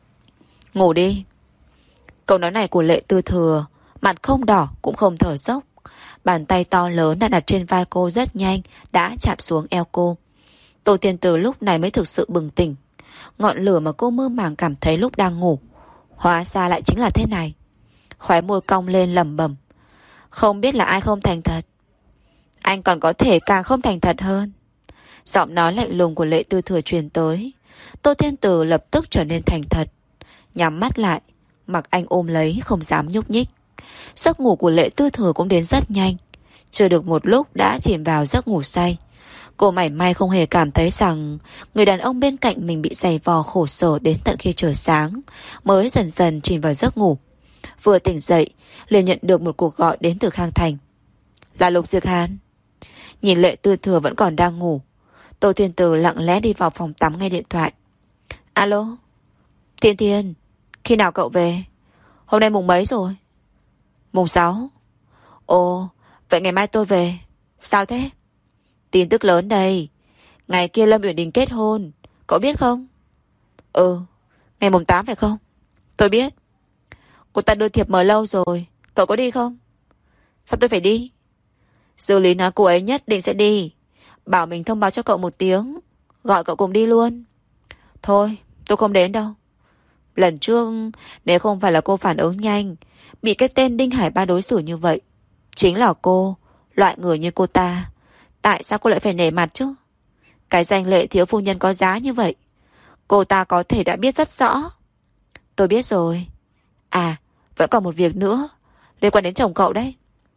Ngủ đi. Câu nói này của Lệ Tư Thừa, mặt không đỏ cũng không thở dốc. Bàn tay to lớn đã đặt trên vai cô rất nhanh, đã chạm xuống eo cô. Tô Thiên Từ lúc này mới thực sự bừng tỉnh. Ngọn lửa mà cô mơ màng cảm thấy lúc đang ngủ, hóa ra lại chính là thế này. Khóe môi cong lên lẩm bẩm. Không biết là ai không thành thật. Anh còn có thể càng không thành thật hơn. Giọng nói lạnh lùng của Lệ Tư Thừa truyền tới. Tô Thiên Từ lập tức trở nên thành thật, nhắm mắt lại, mặc anh ôm lấy không dám nhúc nhích. Giấc ngủ của Lệ Tư Thừa cũng đến rất nhanh. Chưa được một lúc đã chìm vào giấc ngủ say. Cô mảy may không hề cảm thấy rằng người đàn ông bên cạnh mình bị giày vò khổ sở đến tận khi trời sáng, mới dần dần chìm vào giấc ngủ. Vừa tỉnh dậy liền nhận được một cuộc gọi đến từ Khang Thành. Là Lục Diệc Hàn. Nhìn Lệ Tư Thừa vẫn còn đang ngủ, Tô Thiên Từ lặng lẽ đi vào phòng tắm nghe điện thoại. Alo, Thiên Thiên, khi nào cậu về? Hôm nay mùng mấy rồi? Mùng sáu. Ồ, vậy ngày mai tôi về. Sao thế? Tin tức lớn đây. Ngày kia Lâm Uyển Đình kết hôn, cậu biết không? Ừ, ngày mùng tám phải không? Tôi biết. Cô ta đưa thiệp mời lâu rồi. Cậu có đi không? Sao tôi phải đi? Dư lý nói cô ấy nhất định sẽ đi. Bảo mình thông báo cho cậu một tiếng, gọi cậu cùng đi luôn. Thôi, tôi không đến đâu. Lần trước, nếu không phải là cô phản ứng nhanh, bị cái tên Đinh Hải Ba đối xử như vậy, chính là cô, loại người như cô ta, tại sao cô lại phải nể mặt chứ? Cái danh Lệ thiếu phu nhân có giá như vậy, cô ta có thể đã biết rất rõ. Tôi biết rồi. À, vẫn còn một việc nữa, liên quan đến chồng cậu đấy.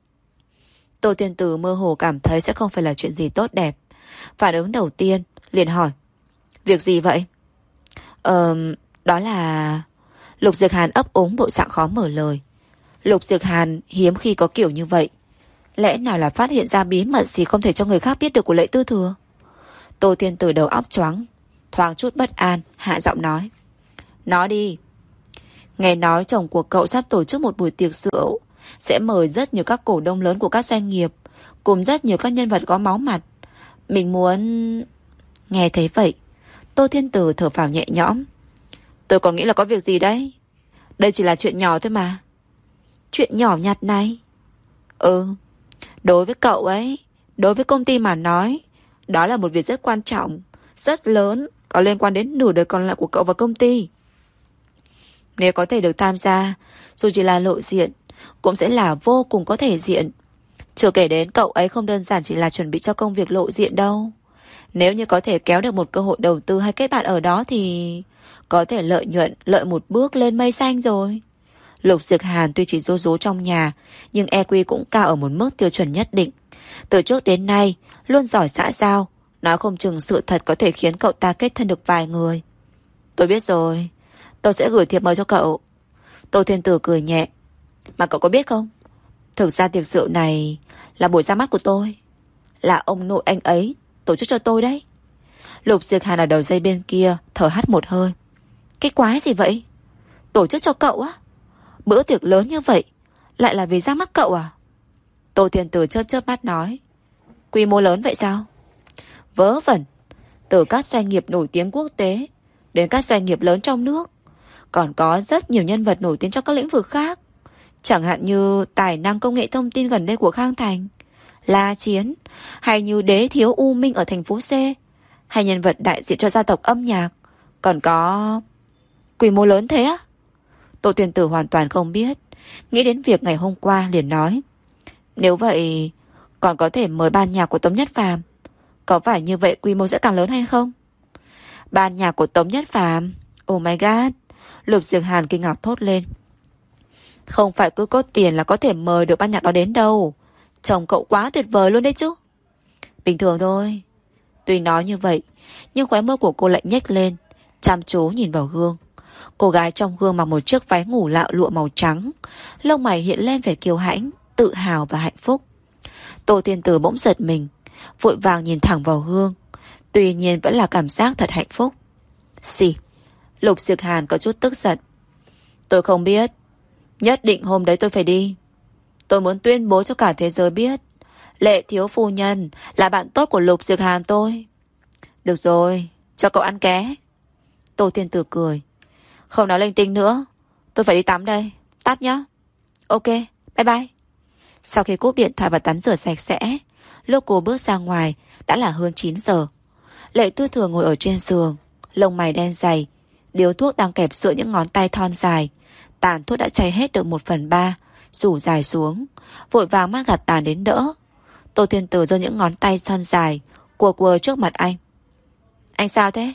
Tô Tiên Tử mơ hồ cảm thấy sẽ không phải là chuyện gì tốt đẹp. Phản ứng đầu tiên, liền hỏi. Việc gì vậy? Ờ, đó là... Lục Diệc Hàn ấp úng bộ dạng khó mở lời. Lục Diệc Hàn hiếm khi có kiểu như vậy. Lẽ nào là phát hiện ra bí mật gì không thể cho người khác biết được của Lệ Tư Thừa? Tô Tiên Tử đầu óc choáng, thoáng chút bất an, hạ giọng nói. Nói đi. Nghe nói chồng của cậu sắp tổ chức một buổi tiệc rượu, sẽ mời rất nhiều các cổ đông lớn của các doanh nghiệp, cùng rất nhiều các nhân vật có máu mặt. Mình muốn... Nghe thấy vậy, Tô Thiên Tử thở phào nhẹ nhõm. Tôi còn nghĩ là có việc gì đấy. Đây chỉ là chuyện nhỏ thôi mà. Chuyện nhỏ nhặt này? Ừ. Đối với cậu ấy, đối với công ty mà nói, đó là một việc rất quan trọng, rất lớn, có liên quan đến nửa đời còn lại của cậu và công ty. Nếu có thể được tham gia, dù chỉ là lộ diện, cũng sẽ là vô cùng có thể diện. Chưa kể đến cậu ấy không đơn giản chỉ là chuẩn bị cho công việc lộ diện đâu. Nếu như có thể kéo được một cơ hội đầu tư hay kết bạn ở đó thì có thể lợi nhuận, lợi một bước lên mây xanh rồi. Lục Diệc Hàn tuy chỉ rô rố trong nhà, nhưng e quy cũng cao ở một mức tiêu chuẩn nhất định. Từ trước đến nay, luôn giỏi xã giao, nói không chừng sự thật có thể khiến cậu ta kết thân được vài người. Tôi biết rồi, tôi sẽ gửi thiệp mời cho cậu. Tô Thiên Tử cười nhẹ. Mà cậu có biết không? Thực ra tiệc rượu này là buổi ra mắt của tôi. Là ông nội anh ấy tổ chức cho tôi đấy. Lục Diệc Hàn ở đầu dây bên kia thở hắt một hơi. Cái quái gì vậy? Tổ chức cho cậu á? Bữa tiệc lớn như vậy lại là vì ra mắt cậu à? Tô Thiên Tử chớp chớp mắt nói. Quy mô lớn vậy sao? Vớ vẩn. Từ các doanh nghiệp nổi tiếng quốc tế đến các doanh nghiệp lớn trong nước, còn có rất nhiều nhân vật nổi tiếng trong các lĩnh vực khác. Chẳng hạn như tài năng công nghệ thông tin gần đây của Khang Thành, La Chiến, hay như đế thiếu U Minh ở thành phố C, hay nhân vật đại diện cho gia tộc âm nhạc. Còn có... Quy mô lớn thế á? Tô Tuyên Tử hoàn toàn không biết. Nghĩ đến việc ngày hôm qua liền nói. Nếu vậy còn có thể mời ban nhạc của Tống Nhất Phàm. Có phải như vậy quy mô sẽ càng lớn hay không? Ban nhạc của Tống Nhất Phàm? Oh my god. Lục Diệc Hàn kinh ngạc thốt lên. Không phải cứ có tiền là có thể mời được ban nhạc đó đến đâu. Chồng cậu quá tuyệt vời luôn đấy chứ. Bình thường thôi. Tuy nói như vậy, nhưng khóe môi của cô lại nhếch lên, chăm chú nhìn vào gương. Cô gái trong gương mặc một chiếc váy ngủ lạo lụa màu trắng, lông mày hiện lên vẻ kiêu hãnh, tự hào và hạnh phúc. Tô Thiên Tử bỗng giật mình, vội vàng nhìn thẳng vào gương. Tuy nhiên vẫn là cảm giác thật hạnh phúc. Xì. Lục Diệc Hàn có chút tức giận. Tôi không biết. Nhất định hôm đấy tôi phải đi. Tôi muốn tuyên bố cho cả thế giới biết Lệ thiếu phu nhân là bạn tốt của Lục Diệc Hàn tôi. Được rồi, cho cậu ăn ké. Tô Thiên Tử cười. Không nói linh tinh nữa, tôi phải đi tắm đây. Tắt nhá. Ok, bye bye. Sau khi cúp điện thoại và tắm rửa sạch sẽ, lúc cô bước ra ngoài đã là hơn chín giờ. Lệ Tư Thừa ngồi ở trên giường, lông mày đen dày, điếu thuốc đang kẹp giữa những ngón tay thon dài. Tàn thuốc đã cháy hết được một phần ba, rủ dài xuống, vội vàng mang gạt tàn đến đỡ. Tô Thiên Tử giơ những ngón tay thon dài cùa cùa trước mặt anh. Anh sao thế?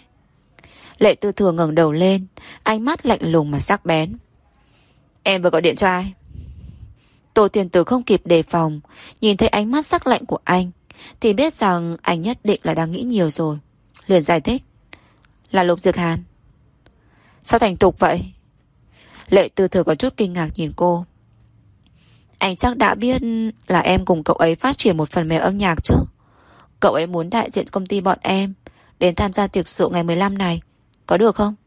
Lệ Tư Thừa ngẩng đầu lên, ánh mắt lạnh lùng mà sắc bén. Em vừa gọi điện cho ai? Tô Thiên Tử không kịp đề phòng, nhìn thấy ánh mắt sắc lạnh của anh thì biết rằng anh nhất định là đang nghĩ nhiều rồi. Liền giải thích. Là Lục Diệc Hàn. Sao thành tục vậy? Lệ Tư Thừa có chút kinh ngạc nhìn cô. Anh chắc đã biết là em cùng cậu ấy phát triển một phần mềm âm nhạc chứ. Cậu ấy muốn đại diện công ty bọn em đến tham gia tiệc rượu ngày mười lăm này. Có được không?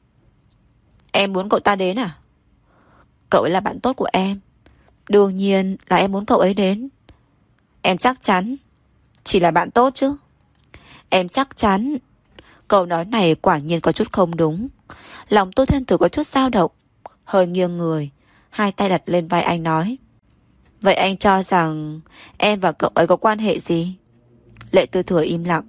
Em muốn cậu ta đến à? Cậu ấy là bạn tốt của em, đương nhiên là em muốn cậu ấy đến. Em chắc chắn chỉ là bạn tốt chứ? Em chắc chắn. Câu nói này quả nhiên có chút không đúng. Lòng Tô Thiên Tử có chút dao động. hơi nghiêng người, hai tay đặt lên vai anh nói: Vậy anh cho rằng em và cậu ấy có quan hệ gì? Lệ Tư Thừa im lặng.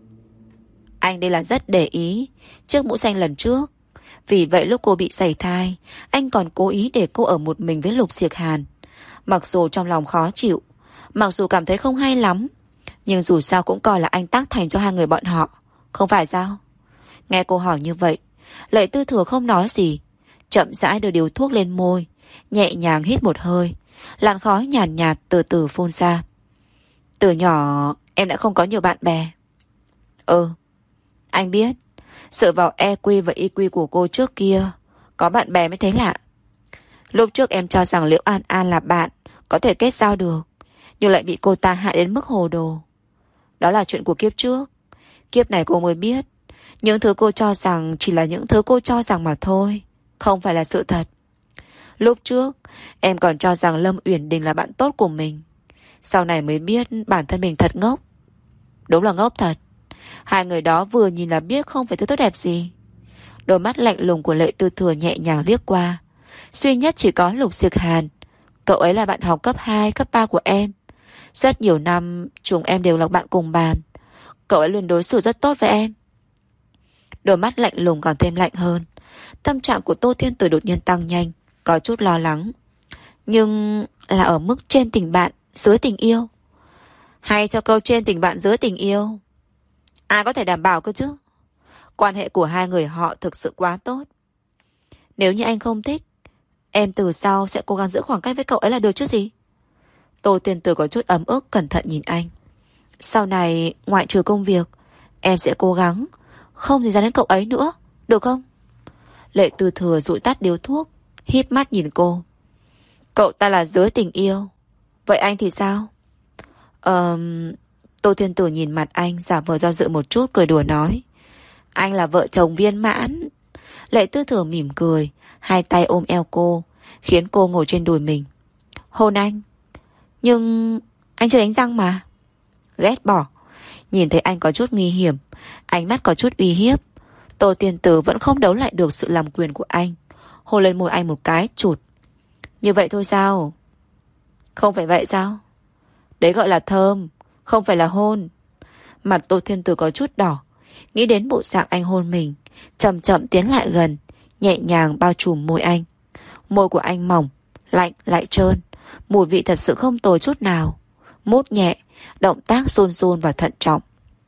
Anh đây là rất để ý trước mũ xanh lần trước. Vì vậy lúc cô bị sảy thai, anh còn cố ý để cô ở một mình với Lục Diệc Hàn. Mặc dù trong lòng khó chịu, mặc dù cảm thấy không hay lắm, nhưng dù sao cũng coi là anh tác thành cho hai người bọn họ, không phải sao? Nghe cô hỏi như vậy, Lệ Tư Thừa không nói gì, chậm rãi đưa điếu thuốc lên môi, nhẹ nhàng hít một hơi, làn khói nhàn nhạt, nhạt từ từ phun ra. Từ nhỏ em đã không có nhiều bạn bè. Ừ, anh biết. Dựa vào e quy và i quy của cô trước kia, có bạn bè mới thấy lạ. Lúc trước em cho rằng Liễu An An là bạn, có thể kết giao được, nhưng lại bị cô ta hại đến mức hồ đồ. Đó là chuyện của kiếp trước. Kiếp này cô mới biết, những thứ cô cho rằng chỉ là những thứ cô cho rằng mà thôi, không phải là sự thật. Lúc trước em còn cho rằng Lâm Uyển Đình là bạn tốt của mình, sau này mới biết bản thân mình thật ngốc. Đúng là ngốc thật. Hai người đó vừa nhìn là biết không phải thứ tốt đẹp gì. Đôi mắt lạnh lùng của Lệ Tư Thừa nhẹ nhàng liếc qua. Duy nhất chỉ có Lục Diệc Hàn. Cậu ấy là bạn học cấp hai, cấp ba của em. Rất nhiều năm chúng em đều là bạn cùng bàn. Cậu ấy luôn đối xử rất tốt với em. Đôi mắt lạnh lùng còn thêm lạnh hơn. Tâm trạng của Tô Thiên Tử đột nhiên tăng nhanh, có chút lo lắng. Nhưng là ở mức trên tình bạn, dưới tình yêu. Hay cho câu trên tình bạn dưới tình yêu. Ai có thể đảm bảo cơ chứ? Quan hệ của hai người họ thực sự quá tốt. Nếu như anh không thích, em từ sau sẽ cố gắng giữ khoảng cách với cậu ấy là được chứ gì. Tô Thiên Tử có chút ấm ức cẩn thận nhìn anh. Sau này ngoại trừ công việc, em sẽ cố gắng không dính dáng đến cậu ấy nữa, được không? Lệ Tư Thừa dụi tắt điếu thuốc, híp mắt nhìn cô. Cậu ta là dưới tình yêu, vậy anh thì sao? Ờ... Tô Thiên Tử nhìn mặt anh, giả vờ do dự một chút, cười đùa nói: Anh là vợ chồng viên mãn. Lệ Tư Thừa mỉm cười, hai tay ôm eo cô, khiến cô ngồi trên đùi mình. Hôn anh. Nhưng anh chưa đánh răng mà. Ghét bỏ. Nhìn thấy anh có chút nguy hiểm, ánh mắt có chút uy hiếp, Tô Thiên Tử vẫn không đấu lại được sự làm quyền của anh, hôn lên môi anh một cái chụt. Như vậy thôi sao? Không phải vậy sao? Đấy gọi là thơm, không phải là hôn. Mặt Tô Thiên Tử có chút đỏ, nghĩ đến bộ dạng anh hôn mình, chậm chậm tiến lại gần, nhẹ nhàng bao trùm môi anh. Môi của anh mỏng, lạnh lại trơn, mùi vị thật sự không tồi chút nào. Mút nhẹ, động tác run run và thận trọng.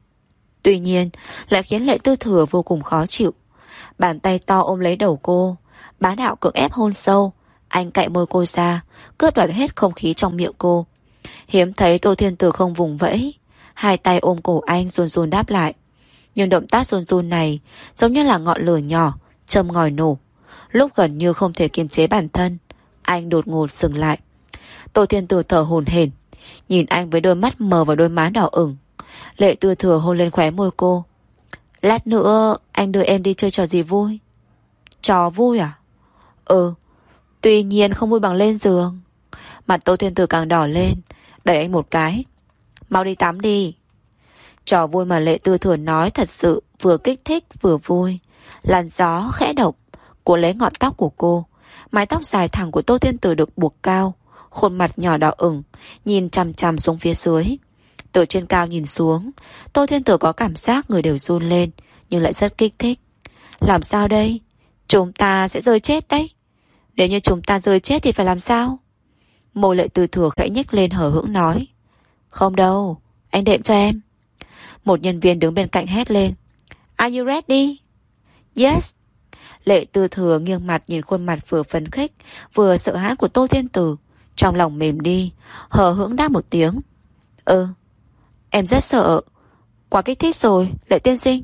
Tuy nhiên lại khiến Lệ Tư Thừa vô cùng khó chịu. Bàn tay to ôm lấy đầu cô, bá đạo cưỡng ép hôn sâu. Anh cạy môi cô ra, cướp đoạt hết không khí trong miệng cô. Hiếm thấy Tô Thiên Tử không vùng vẫy, hai tay ôm cổ anh run run đáp lại. Nhưng động tác run run này giống như là ngọn lửa nhỏ châm ngòi nổ. Lúc gần như không thể kiềm chế bản thân, anh đột ngột dừng lại. Tô Thiên Tử thở hổn hển, nhìn anh với đôi mắt mờ và đôi má đỏ ửng. Lệ Tư Thừa hôn lên khóe môi cô. Lát nữa anh đưa em đi chơi trò gì vui? Trò vui à? Ừ, tuy nhiên không vui bằng lên giường. Mặt Tô Thiên Tử càng đỏ lên, đẩy anh một cái. Mau đi tắm đi. Trò vui mà Lệ Tư Thừa nói thật sự vừa kích thích vừa vui. Làn gió khẽ động, cuốn lấy ngọn tóc của cô. Mái tóc dài thẳng của Tô Thiên Tử được buộc cao, khuôn mặt nhỏ đỏ ửng, nhìn chằm chằm xuống phía dưới. Từ trên cao nhìn xuống, Tô Thiên Tử có cảm giác người đều run lên, nhưng lại rất kích thích. Làm sao đây? Chúng ta sẽ rơi chết đấy. Nếu như chúng ta rơi chết thì phải làm sao? Môi Lệ Tư Thừa khẽ nhếch lên hờ hững nói. Không đâu, anh đệm cho em. Một nhân viên đứng bên cạnh hét lên. Are you ready? Yes. Lệ Tư Thừa nghiêng mặt nhìn khuôn mặt vừa phấn khích vừa sợ hãi của Tô Thiên Tử, trong lòng mềm đi, hờ hững đáp một tiếng. Ừ, em rất sợ. Quá kích thích rồi, Lệ tiên sinh.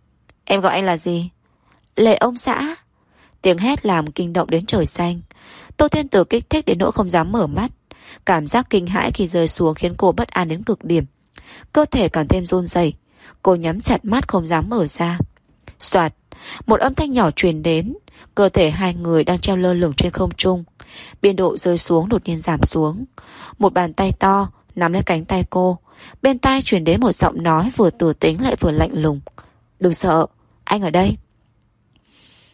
Em gọi anh là gì? Lệ ông xã. Tiếng hét làm kinh động đến trời xanh. Tô Thiên Tử kích thích đến nỗi không dám mở mắt. Cảm giác kinh hãi khi rơi xuống khiến cô bất an đến cực điểm. Cơ thể càng thêm run rẩy. Cô nhắm chặt mắt không dám mở ra. Soạt, một âm thanh nhỏ truyền đến. Cơ thể hai người đang treo lơ lửng trên không trung. Biên độ rơi xuống đột nhiên giảm xuống. Một bàn tay to nắm lấy cánh tay cô. Bên tai truyền đến một giọng nói vừa tử tính lại vừa lạnh lùng. Đừng sợ, anh ở đây.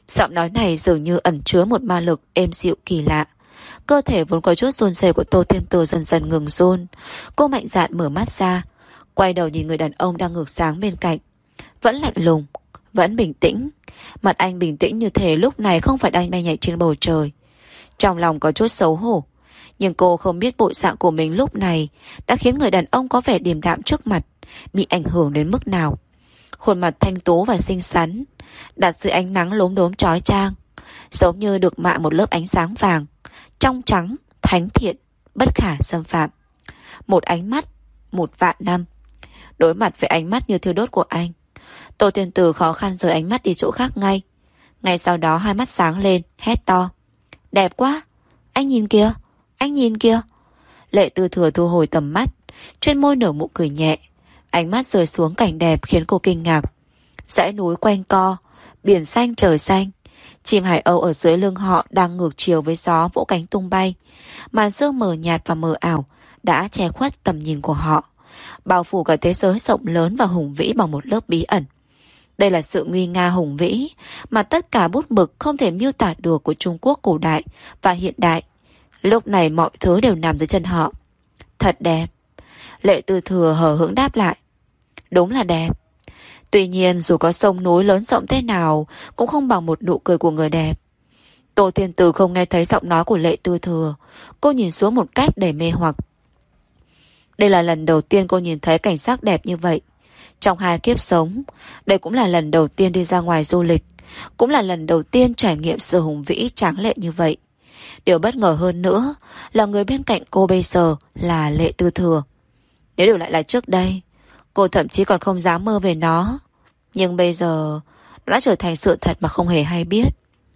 Giọng nói này dường như ẩn chứa một ma lực êm dịu kỳ lạ. Cơ thể vốn có chút run rẩy của Tô Thiên Từ dần dần ngừng run. Cô mạnh dạn mở mắt ra, quay đầu nhìn người đàn ông đang ngược sáng bên cạnh. Vẫn lạnh lùng, vẫn bình tĩnh. Mặt anh bình tĩnh như thể lúc này không phải đang bay nhảy trên bầu trời. Trong lòng có chút xấu hổ, nhưng cô không biết bộ dạng của mình lúc này đã khiến người đàn ông có vẻ điềm đạm trước mặt bị ảnh hưởng đến mức nào. Khuôn mặt thanh tú và xinh xắn đặt dưới ánh nắng lốm đốm chói chang, giống như được mạ một lớp ánh sáng vàng, trong trắng, thánh thiện, bất khả xâm phạm. Một ánh mắt, một vạn năm. Đối mặt với ánh mắt như thiêu đốt của anh, Tô Thiên Từ khó khăn rời ánh mắt đi chỗ khác ngay. Ngay sau đó hai mắt sáng lên, hét to: đẹp quá! Anh nhìn kìa! Anh nhìn kìa! Lệ Tư Thừa thu hồi tầm mắt, trên môi nở nụ cười nhẹ. Ánh mắt rơi xuống cảnh đẹp khiến cô kinh ngạc. Dãy núi quanh co, biển xanh trời xanh. Chim hải âu ở dưới lưng họ đang ngược chiều với gió vỗ cánh tung bay. Màn sương mờ nhạt và mờ ảo đã che khuất tầm nhìn của họ, bao phủ cả thế giới rộng lớn và hùng vĩ bằng một lớp bí ẩn. Đây là sự nguy nga hùng vĩ mà tất cả bút mực không thể miêu tả được của Trung Quốc cổ đại và hiện đại. Lúc này mọi thứ đều nằm dưới chân họ. Thật đẹp. Lệ Tư Thừa hờ hững đáp lại: đúng là đẹp. Tuy nhiên dù có sông núi lớn rộng thế nào cũng không bằng một nụ cười của người đẹp. Tô Thiên Từ không nghe thấy giọng nói của Lệ Tư Thừa. Cô nhìn xuống một cách đầy mê hoặc. Đây là lần đầu tiên cô nhìn thấy cảnh sắc đẹp như vậy. Trong hai kiếp sống, đây cũng là lần đầu tiên đi ra ngoài du lịch, cũng là lần đầu tiên trải nghiệm sự hùng vĩ tráng lệ như vậy. Điều bất ngờ hơn nữa là người bên cạnh cô bây giờ là Lệ Tư Thừa. Nếu đổi lại là trước đây, cô thậm chí còn không dám mơ về nó. Nhưng bây giờ nó đã trở thành sự thật mà không hề hay biết.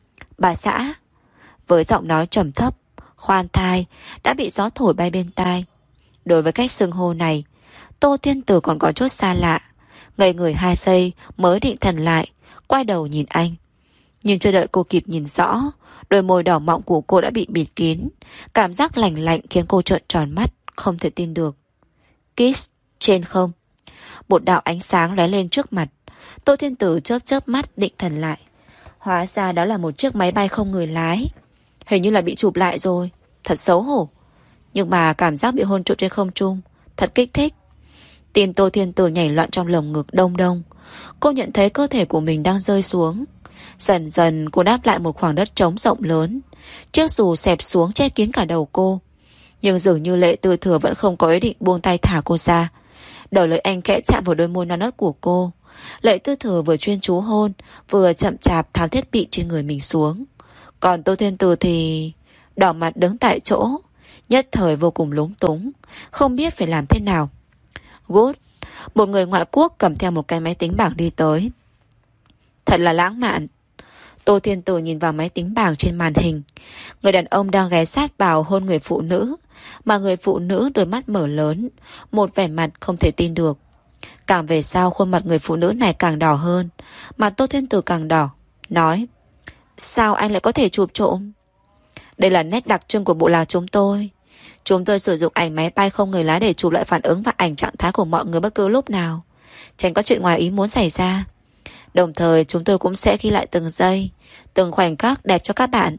Bà xã, với giọng nói trầm thấp, khoan thai, đã bị gió thổi bay bên tai. Đối với cách xưng hô này, Tô Thiên Từ còn có chút xa lạ. Ngây người hai giây mới định thần lại, quay đầu nhìn anh. Nhưng chưa đợi cô kịp nhìn rõ, đôi môi đỏ mọng của cô đã bị bịt kín. Cảm giác lạnh lạnh khiến cô trợn tròn mắt, không thể tin được. Kiss trên không. Một đạo ánh sáng lóe lên trước mặt. Tô Thiên Tử chớp chớp mắt định thần lại. Hóa ra đó là một chiếc máy bay không người lái. Hình như là bị chụp lại rồi. Thật xấu hổ. Nhưng mà cảm giác bị hôn trộm trên không trung thật kích thích. Tim Tô Thiên Tử nhảy loạn trong lồng ngực đông đông. Cô nhận thấy cơ thể của mình đang rơi xuống. Dần dần cô đáp lại một khoảng đất trống rộng lớn. Chiếc dù xẹp xuống che kín cả đầu cô. Nhưng dường như Lệ Tư Thừa vẫn không có ý định buông tay thả cô ra. Đầu lưỡi anh kẽ chạm vào đôi môi non nớt của cô. Lệ Tư Thừa vừa chuyên chú hôn, vừa chậm chạp tháo thiết bị trên người mình xuống. Còn Tô Thiên Từ thì đỏ mặt đứng tại chỗ, nhất thời vô cùng lúng túng, không biết phải làm thế nào. Good. Một người ngoại quốc cầm theo một cái máy tính bảng đi tới. Thật là lãng mạn. Tô Thiên Từ nhìn vào máy tính bảng trên màn hình. Người đàn ông đang ghé sát vào hôn người phụ nữ, mà người phụ nữ đôi mắt mở lớn, một vẻ mặt không thể tin được. Càng về sau khuôn mặt người phụ nữ này càng đỏ hơn, mà Tô Thiên Từ càng đỏ. Nói: sao anh lại có thể chụp trộm? Đây là nét đặc trưng của bộ lạc chúng tôi. Chúng tôi sử dụng ảnh máy bay không người lái để chụp lại phản ứng và ảnh trạng thái của mọi người bất cứ lúc nào, tránh có chuyện ngoài ý muốn xảy ra. Đồng thời chúng tôi cũng sẽ ghi lại từng giây, từng khoảnh khắc đẹp cho các bạn.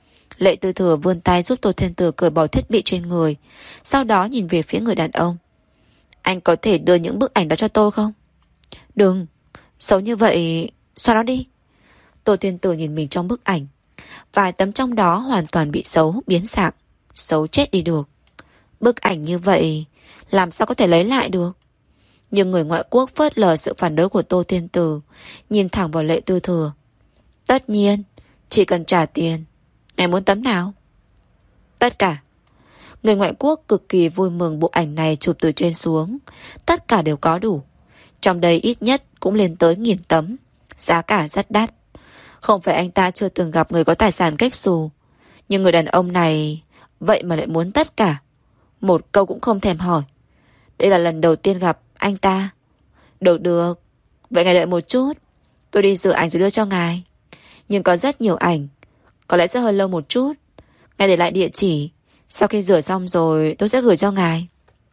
Lệ Tư Thừa vươn tay giúp Tô Thiên Từ cởi bỏ thiết bị trên người, sau đó nhìn về phía người đàn ông. Anh có thể đưa những bức ảnh đó cho tôi không? Đừng, xấu như vậy, xóa nó đi. Tô Thiên Từ nhìn mình trong bức ảnh. Vài tấm trong đó hoàn toàn bị xấu, biến dạng, xấu chết đi được. Bức ảnh như vậy làm sao có thể lấy lại được? Nhưng người ngoại quốc phớt lờ sự phản đối của Tô Thiên Từ, nhìn thẳng vào Lệ Tư Thừa. Tất nhiên, chỉ cần trả tiền. Em muốn tấm nào? Tất cả. Người ngoại quốc cực kỳ vui mừng bộ ảnh này chụp từ trên xuống. Tất cả đều có đủ. Trong đây ít nhất cũng lên tới nghìn tấm. Giá cả rất đắt. Không phải anh ta chưa từng gặp người có tài sản cách xù, nhưng người đàn ông này vậy mà lại muốn tất cả. Một câu cũng không thèm hỏi. Đây là lần đầu tiên gặp anh ta. Được được. Vậy ngài đợi một chút, tôi đi rửa ảnh rồi đưa cho ngài. Nhưng có rất nhiều ảnh, có lẽ sẽ hơi lâu một chút. Ngài để lại địa chỉ, sau khi rửa xong rồi tôi sẽ gửi cho ngài.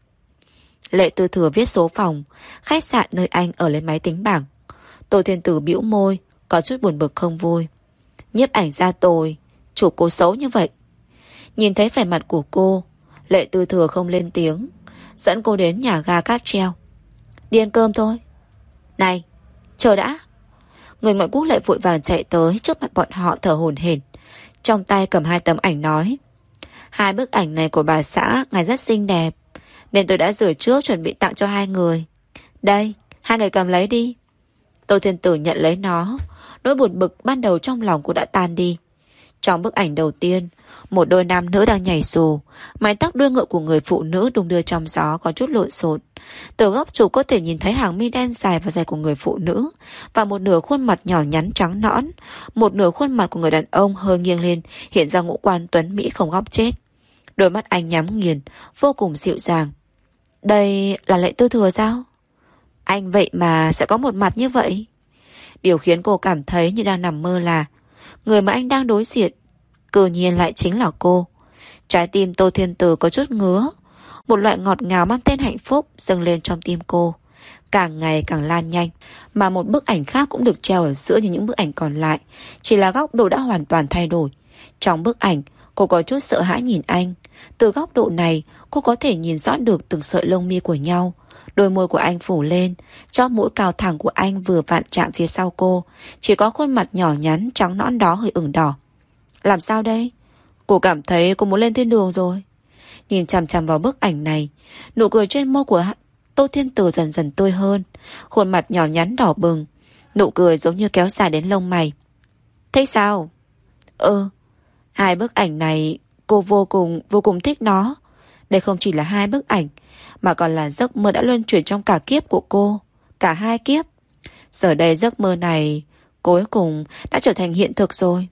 Lệ Tư Thừa viết số phòng khách sạn nơi anh ở lên máy tính bảng. Tô Thiên Tử bĩu môi, có chút buồn bực không vui. Nhiếp ảnh gia tồi, chủ cô xấu như vậy. Nhìn thấy vẻ mặt của cô, Lệ Tư Thừa không lên tiếng, dẫn cô đến nhà ga cáp treo. Đi ăn cơm thôi. Này, chờ đã. Người ngoại quốc lại vội vàng chạy tới trước mặt bọn họ thở hổn hển, trong tay cầm hai tấm ảnh nói: Hai bức ảnh này của bà xã ngài rất xinh đẹp, nên tôi đã rửa trước chuẩn bị tặng cho hai người. Đây, hai người cầm lấy đi. Tô Thiên Tử nhận lấy nó, nỗi buồn bực ban đầu trong lòng cũng đã tan đi. Trong bức ảnh đầu tiên, một đôi nam nữ đang nhảy dù, mái tóc đuôi ngựa của người phụ nữ đung đưa trong gió có chút lộn xộn. Từ góc chụp có thể nhìn thấy hàng mi đen dài và dài của người phụ nữ và một nửa khuôn mặt nhỏ nhắn trắng nõn, một nửa khuôn mặt của người đàn ông hơi nghiêng lên, hiện ra ngũ quan tuấn mỹ không góc chết. Đôi mắt anh nhắm nghiền, vô cùng dịu dàng. Đây là Lệ Tư Thừa sao? Anh vậy mà sẽ có một mặt như vậy? Điều khiến cô cảm thấy như đang nằm mơ là người mà anh đang đối diện cư nhiên lại chính là cô. Trái tim Tô Thiên Từ có chút ngứa, một loại ngọt ngào mang tên hạnh phúc dâng lên trong tim cô, càng ngày càng lan nhanh. Mà một bức ảnh khác cũng được treo ở giữa như những bức ảnh còn lại, chỉ là góc độ đã hoàn toàn thay đổi. Trong bức ảnh, cô có chút sợ hãi nhìn anh. Từ góc độ này, cô có thể nhìn rõ được từng sợi lông mi của nhau. Đôi môi của anh phủ lên, chóp mũi cao thẳng của anh vừa vặn chạm phía sau cô, chỉ có khuôn mặt nhỏ nhắn trắng nõn đó hơi ửng đỏ. Làm sao đây? Cô cảm thấy cô muốn lên thiên đường rồi. Nhìn chằm chằm vào bức ảnh này, nụ cười trên môi của Tô Thiên Tử dần dần tươi hơn, khuôn mặt nhỏ nhắn đỏ bừng, nụ cười giống như kéo dài đến lông mày. Thích sao? Ừ, hai bức ảnh này cô vô cùng vô cùng thích nó. Đây không chỉ là hai bức ảnh, mà còn là giấc mơ đã luân chuyển trong cả kiếp của cô, cả hai kiếp. Giờ đây giấc mơ này cuối cùng đã trở thành hiện thực rồi.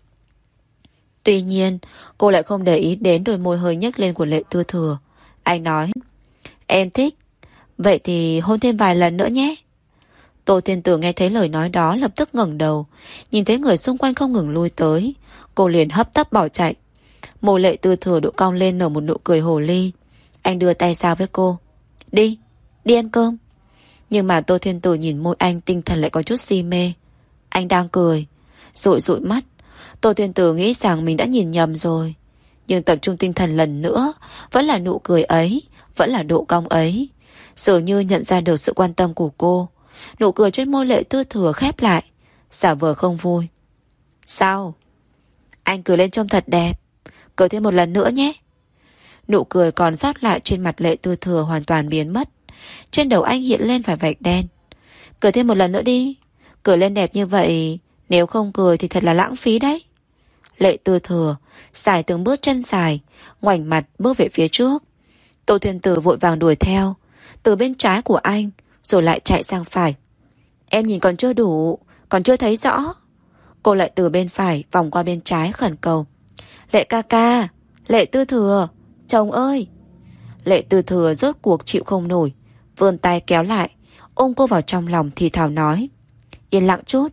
Tuy nhiên, cô lại không để ý đến đôi môi hơi nhếch lên của Lệ Tư Thừa. Anh nói: Em thích, vậy thì hôn thêm vài lần nữa nhé. Tô Thiên Tử nghe thấy lời nói đó lập tức ngẩng đầu, nhìn thấy người xung quanh không ngừng lui tới, cô liền hấp tấp bỏ chạy. Môi Lệ Tư Thừa độ cong lên nở một nụ cười hồ ly. Anh đưa tay ra với cô: Đi, đi ăn cơm. Nhưng mà Tô Thiên Tử nhìn môi anh, tinh thần lại có chút si mê. Anh đang cười, dụi dụi mắt. Tô Thiên Tử nghĩ rằng mình đã nhìn nhầm rồi, nhưng tập trung tinh thần lần nữa, vẫn là nụ cười ấy, vẫn là độ cong ấy. Dường như nhận ra được sự quan tâm của cô, nụ cười trên môi Lệ Tư Thừa khép lại, giả vờ không vui. Sao? Anh cười lên trông thật đẹp, cười thêm một lần nữa nhé. Nụ cười còn sót lại trên mặt Lệ Tư Thừa hoàn toàn biến mất. Trên đầu anh hiện lên vài vạch đen. Cười thêm một lần nữa đi, cười lên đẹp như vậy, nếu không cười thì thật là lãng phí đấy. Lệ Tư Thừa xài từng bước chân dài, ngoảnh mặt bước về phía trước. Tô Thiên Tử vội vàng đuổi theo, từ bên trái của anh, rồi lại chạy sang phải. Em nhìn còn chưa đủ, còn chưa thấy rõ. Cô lại từ bên phải vòng qua bên trái khẩn cầu: Lệ ca ca, Lệ Tư Thừa, chồng ơi. Lệ Tư Thừa rốt cuộc chịu không nổi, vươn tay kéo lại, ôm cô vào trong lòng thì thào nói: Yên lặng chút.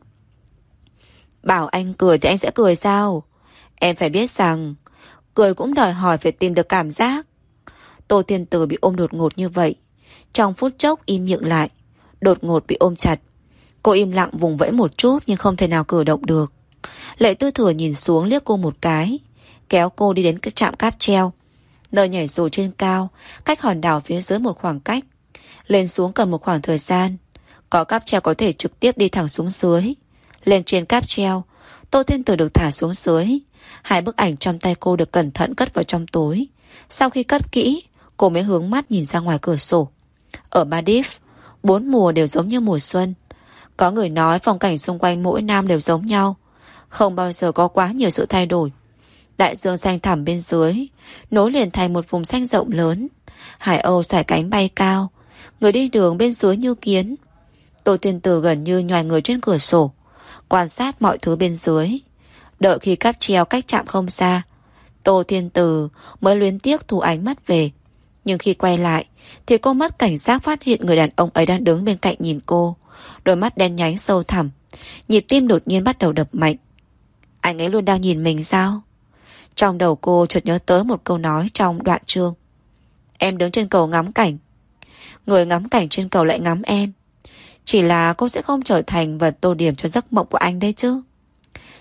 Bảo anh cười thì anh sẽ cười sao? Em phải biết rằng cười cũng đòi hỏi phải tìm được cảm giác. Tô Thiên Tử bị ôm đột ngột như vậy, trong phút chốc im miệng lại, đột ngột bị ôm chặt. Cô im lặng vùng vẫy một chút nhưng không thể nào cử động được. Lệ Tư Thừa nhìn xuống liếc cô một cái, kéo cô đi đến cái trạm cáp treo, nơi nhảy dù trên cao, cách hòn đảo phía dưới một khoảng cách. Lên xuống cần một khoảng thời gian. Có cáp treo có thể trực tiếp đi thẳng xuống dưới. Lên trên cáp treo, Tô Thiên Tử được thả xuống dưới. Hai bức ảnh trong tay cô được cẩn thận cất vào trong túi. Sau khi cất kỹ, cô mới hướng mắt nhìn ra ngoài cửa sổ. Ở Maldives, bốn mùa đều giống như mùa xuân. Có người nói phong cảnh xung quanh mỗi năm đều giống nhau, không bao giờ có quá nhiều sự thay đổi. Đại dương xanh thẳm bên dưới nối liền thành một vùng xanh rộng lớn. Hải âu sải cánh bay cao, người đi đường bên dưới như kiến. Tô Thiên Tử gần như nhoài người trên cửa sổ, quan sát mọi thứ bên dưới. Đợi khi cáp treo cách trạm không xa, Tô Thiên Tử mới luyến tiếc thu ánh mắt về. Nhưng khi quay lại thì cô mất cảnh giác, phát hiện người đàn ông ấy đang đứng bên cạnh nhìn cô, đôi mắt đen nhánh sâu thẳm. Nhịp tim đột nhiên bắt đầu đập mạnh. Anh ấy luôn đang nhìn mình sao? Trong đầu cô chợt nhớ tới một câu nói trong đoạn chương: Em đứng trên cầu ngắm cảnh, người ngắm cảnh trên cầu lại ngắm em. Chỉ là cô sẽ không trở thành vật tô điểm cho giấc mộng của anh đấy chứ.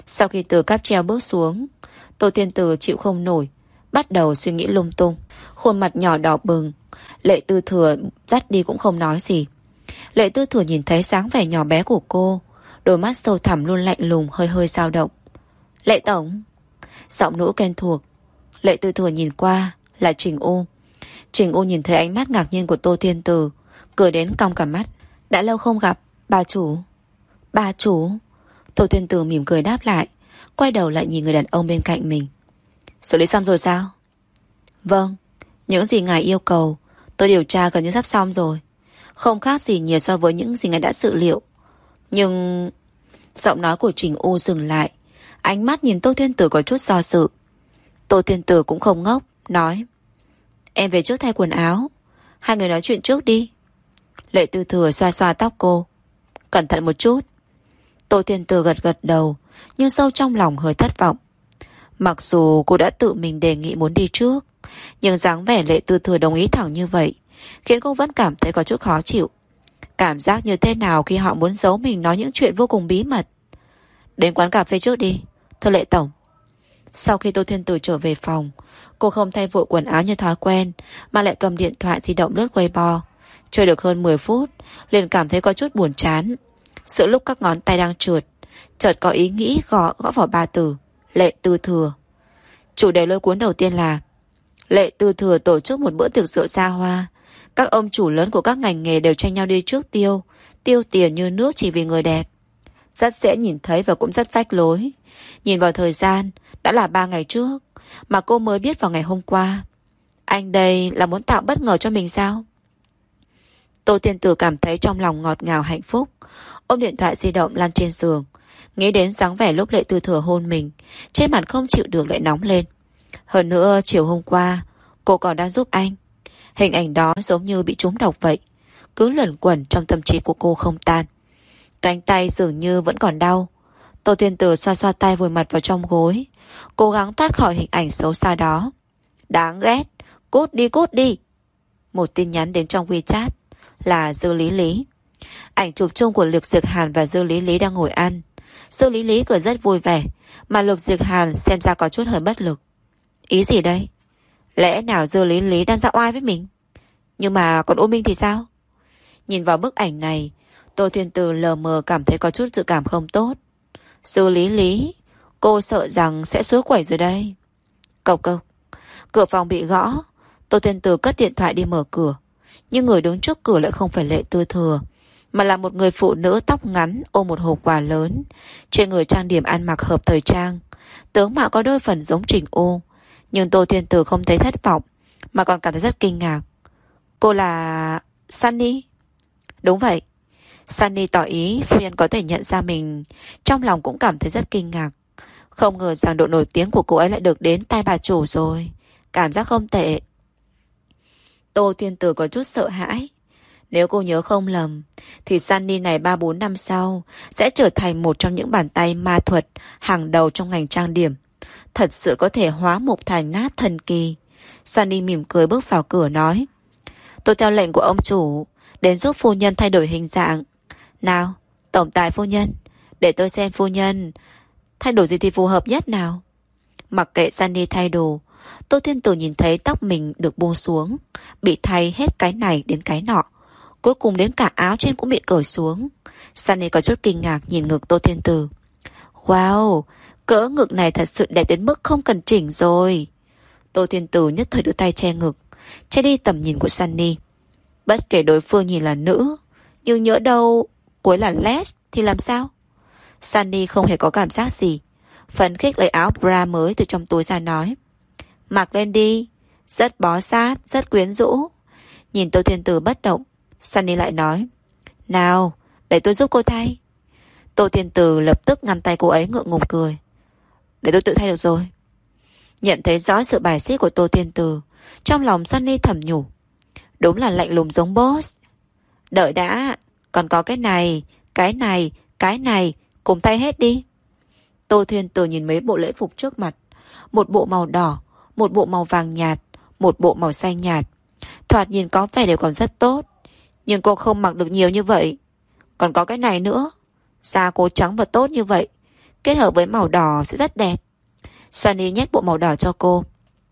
Sau khi từ cáp treo bước xuống, Tô Thiên Từ chịu không nổi, bắt đầu suy nghĩ lung tung. Khuôn mặt nhỏ đỏ bừng. Lệ Tư Thừa dắt đi cũng không nói gì. Lệ Tư Thừa nhìn thấy sáng vẻ nhỏ bé của cô, đôi mắt sâu thẳm luôn lạnh lùng, hơi hơi dao động. Lệ tổng. Giọng nữ quen thuộc. Lệ Tư Thừa nhìn qua là Trình U. Trình U nhìn thấy ánh mắt ngạc nhiên của Tô Thiên Từ, cười đến cong cả mắt. Đã lâu không gặp, bà chủ. Bà chủ. Tô Thiên Từ mỉm cười đáp lại, quay đầu lại nhìn người đàn ông bên cạnh mình. Xử lý xong rồi sao? Vâng, những gì ngài yêu cầu tôi điều tra gần như sắp xong rồi. Không khác gì nhiều so với những gì ngài đã dự liệu. Nhưng... Giọng nói của Trình U dừng lại, ánh mắt nhìn Tô Thiên Tử có chút do dự. Tô Thiên Tử cũng không ngốc, nói: Em về trước thay quần áo, hai người nói chuyện trước đi. Lệ Tư Thừa xoa xoa tóc cô. Cẩn thận một chút. Tô Thiên Tử gật gật đầu, nhưng sâu trong lòng hơi thất vọng. Mặc dù cô đã tự mình đề nghị muốn đi trước, nhưng dáng vẻ Lệ Tư Thừa đồng ý thẳng như vậy khiến cô vẫn cảm thấy có chút khó chịu. Cảm giác như thế nào khi họ muốn giấu mình nói những chuyện vô cùng bí mật. Đến quán cà phê trước đi, thưa Lệ tổng. Sau khi Tô Thiên Tử trở về phòng, cô không thay vội quần áo như thói quen, mà lại cầm điện thoại di động lướt Weibo. Chơi được hơn mười phút, liền cảm thấy có chút buồn chán. Giữa lúc các ngón tay đang trượt, chợt có ý nghĩ gõ gõ vào ba từ: Lệ Tư Thừa. Chủ đề lôi cuốn đầu tiên là Lệ Tư Thừa tổ chức một bữa tiệc rượu xa hoa. Các ông chủ lớn của các ngành nghề đều tranh nhau đi trước tiêu, tiêu tiền như nước chỉ vì người đẹp. Rất dễ nhìn thấy và cũng rất phách lối. Nhìn vào thời gian, đã là ba ngày trước, mà cô mới biết vào ngày hôm qua. Anh đây là muốn tạo bất ngờ cho mình sao? Tô Thiên Tử cảm thấy trong lòng ngọt ngào hạnh phúc, ôm điện thoại di động lăn trên giường, nghĩ đến dáng vẻ lúc Lệ Tư Thừa hôn mình, trên mặt không chịu được lại nóng lên. Hơn nữa chiều hôm qua cô còn đang giúp anh. Hình ảnh đó giống như bị trúng độc vậy, cứ luẩn quẩn trong tâm trí của cô không tan. Cánh tay dường như vẫn còn đau. Tô Thiên Tử xoa xoa tay vùi mặt vào trong gối, cố gắng thoát khỏi hình ảnh xấu xa đó. Đáng ghét, cút đi cút đi. Một tin nhắn đến trong WeChat là Dư Lý Lý. Ảnh chụp chung của Lục Diệc Hàn và Dư Lý Lý đang ngồi ăn. Dư Lý Lý cười rất vui vẻ, mà Lục Diệc Hàn xem ra có chút hơi bất lực. Ý gì đây? Lẽ nào Dư Lý Lý đang ra oai với mình? Nhưng mà còn U Minh thì sao? Nhìn vào bức ảnh này, Tô Thiên Từ lờ mờ cảm thấy có chút dự cảm không tốt. Dư Lý Lý, cô sợ rằng sẽ xúi quẩy rồi đây. Cộc cộc, cửa phòng bị gõ. Tô Thiên Từ cất điện thoại đi mở cửa, nhưng người đứng trước cửa lại không phải Lệ Tư Thừa, mà là một người phụ nữ tóc ngắn ôm một hộp quà lớn, trên người trang điểm ăn mặc hợp thời trang, tướng mạo có đôi phần giống Trình U. Nhưng Tô Thiên Từ không thấy thất vọng, mà còn cảm thấy rất kinh ngạc. Cô là... Sunny? Đúng vậy. Sunny tỏ ý phu nhân có thể nhận ra mình, trong lòng cũng cảm thấy rất kinh ngạc. Không ngờ rằng độ nổi tiếng của cô ấy lại được đến tai bà chủ rồi. Cảm giác không tệ. Tô Thiên Từ có chút sợ hãi. Nếu cô nhớ không lầm, thì Sunny này ba bốn năm sau sẽ trở thành một trong những bàn tay ma thuật hàng đầu trong ngành trang điểm. Thật sự có thể hóa mục thành nát thần kỳ. Sunny mỉm cười bước vào cửa nói: Tôi theo lệnh của ông chủ đến giúp phu nhân thay đổi hình dạng. Nào, tổng tài phu nhân, để tôi xem phu nhân thay đổi gì thì phù hợp nhất nào. Mặc kệ Sunny thay đồ, Tô Thiên Tử nhìn thấy tóc mình được buông xuống, bị thay hết cái này đến cái nọ, cuối cùng đến cả áo trên cũng bị cởi xuống. Sunny có chút kinh ngạc nhìn ngực Tô Thiên Tử. Wow, cỡ ngực này thật sự đẹp đến mức không cần chỉnh rồi. Tô Thiên Tử nhất thời đưa tay che ngực, che đi tầm nhìn của Sunny. Bất kể đối phương nhìn là nữ, nhưng nhỡ đâu cuối là les thì làm sao? Sunny không hề có cảm giác gì, phấn khích lấy áo bra mới từ trong túi ra nói: Mặc lên đi, rất bó sát, rất quyến rũ. Nhìn Tô Thiên Tử bất động, Sunny lại nói: Nào, để tôi giúp cô thay. Tô Thiên Tử lập tức ngăn tay cô ấy, ngượng ngùng cười: Để tôi tự thay được rồi. Nhận thấy rõ sự bài xích của Tô Thiên Tử, trong lòng Sunny thầm nhủ: Đúng là lạnh lùng giống boss. Đợi đã, còn có cái này, cái này, cái này, cùng thay hết đi. Tô Thiên Tử nhìn mấy bộ lễ phục trước mặt, một bộ màu đỏ, một bộ màu vàng nhạt, một bộ màu xanh nhạt. Thoạt nhìn có vẻ đều còn rất tốt, nhưng cô không mặc được nhiều như vậy. Còn có cái này nữa, da cô trắng và tốt như vậy, kết hợp với màu đỏ sẽ rất đẹp. Sunny nhét bộ màu đỏ cho cô.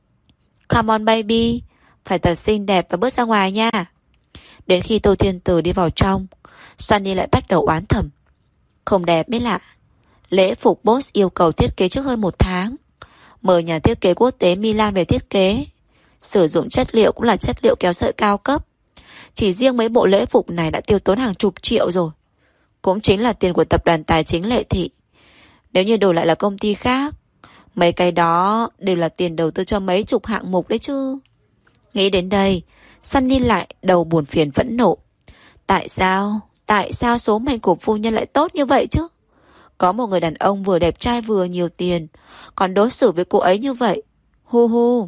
Come on baby, phải thật xinh đẹp và bước ra ngoài nha. Đến khi Tô Thiên Từ đi vào trong, Sunny lại bắt đầu oán thầm. Không đẹp mới lạ. Lễ phục boss yêu cầu thiết kế trước hơn một tháng. Mời nhà thiết kế quốc tế Milan về thiết kế. Sử dụng chất liệu cũng là chất liệu kéo sợi cao cấp. Chỉ riêng mấy bộ lễ phục này đã tiêu tốn hàng chục triệu rồi. Cũng chính là tiền của tập đoàn tài chính Lệ Thị. Nếu như đổi lại là công ty khác, mấy cái đó đều là tiền đầu tư cho mấy chục hạng mục đấy chứ. Nghĩ đến đây, Sunny lại đầu buồn phiền phẫn nộ. Tại sao? Tại sao số mệnh của phu nhân lại tốt như vậy chứ? Có một người đàn ông vừa đẹp trai vừa nhiều tiền, còn đối xử với cô ấy như vậy. Hu hu.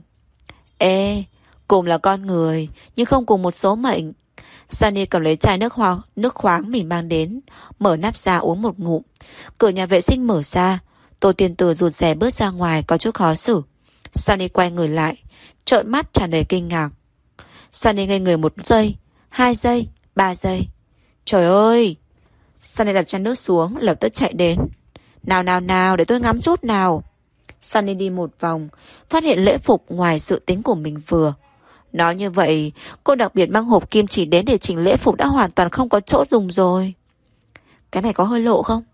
Ê, cùng là con người, nhưng không cùng một số mệnh. Sunny cầm lấy chai nước hoa, nước khoáng mình mang đến, mở nắp ra uống một ngụm. Cửa nhà vệ sinh mở ra, Tô Tiên Từ rụt rè bước ra ngoài có chút khó xử. Sunny quay người lại, trợn mắt tràn đầy kinh ngạc. Sunny ngây người một giây, hai giây, ba giây. Trời ơi! Sunny đặt chai nước xuống, lập tức chạy đến. Nào nào nào, để tôi ngắm chút nào. Sunny đi một vòng, phát hiện lễ phục ngoài dự tính của mình vừa. Nói như vậy, cô đặc biệt mang hộp kim chỉ đến để chỉnh lễ phục đã hoàn toàn không có chỗ dùng rồi. Cái này có hơi lộ không?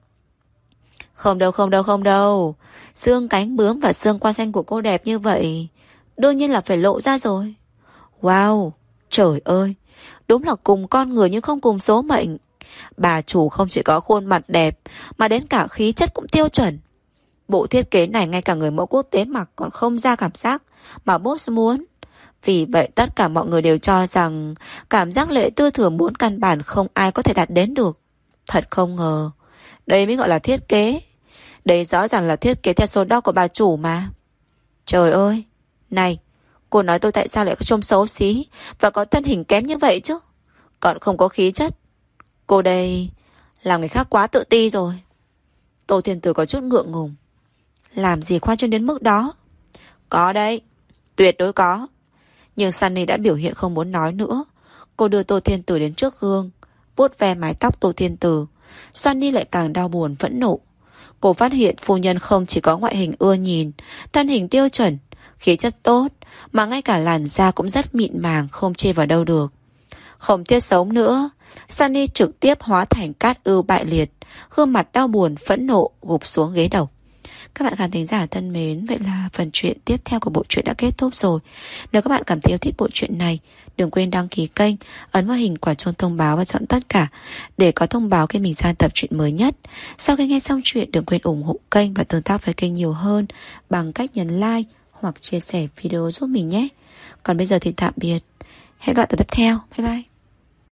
Không đâu, không đâu, không đâu. Xương cánh bướm và xương quai xanh của cô đẹp như vậy, đương nhiên là phải lộ ra rồi. Wow, trời ơi, đúng là cùng con người nhưng không cùng số mệnh. Bà chủ không chỉ có khuôn mặt đẹp, mà đến cả khí chất cũng tiêu chuẩn. Bộ thiết kế này ngay cả người mẫu quốc tế mặc còn không ra cảm giác mà boss muốn. Vì vậy tất cả mọi người đều cho rằng cảm giác Lệ Tư Thừa muốn căn bản không ai có thể đạt đến được. Thật không ngờ, đây mới gọi là thiết kế. Đây rõ ràng là thiết kế theo số đo của bà chủ mà. Trời ơi, này, cô nói tôi tại sao lại trông xấu xí và có thân hình kém như vậy chứ? Còn không có khí chất. Cô đây làm người khác quá tự ti rồi. Tô Thiên Tử có chút ngượng ngùng. Làm gì khoa trương đến mức đó? Có đấy, tuyệt đối có. Nhưng Sunny đã biểu hiện không muốn nói nữa. Cô đưa Tô Thiên Tử đến trước gương, vuốt ve mái tóc Tô Thiên Tử. Sunny lại càng đau buồn phẫn nộ. Cô phát hiện phu nhân không chỉ có ngoại hình ưa nhìn, thân hình tiêu chuẩn, khí chất tốt, mà ngay cả làn da cũng rất mịn màng, không chê vào đâu được. Không thiết sống nữa, Sunny trực tiếp hóa thành cát ưu bại liệt, gương mặt đau buồn phẫn nộ gục xuống ghế đầu. Các bạn khán thính giả thân mến, vậy là phần truyện tiếp theo của bộ truyện đã kết thúc rồi. Nếu các bạn cảm thấy yêu thích bộ truyện này, đừng quên đăng ký kênh, ấn vào hình quả chuông thông báo và chọn tất cả để có thông báo khi mình ra tập truyện mới nhất. Sau khi nghe xong truyện, đừng quên ủng hộ kênh và tương tác với kênh nhiều hơn bằng cách nhấn like hoặc chia sẻ video giúp mình nhé. Còn bây giờ thì tạm biệt. Hẹn gặp lại tập tiếp theo. Bye bye.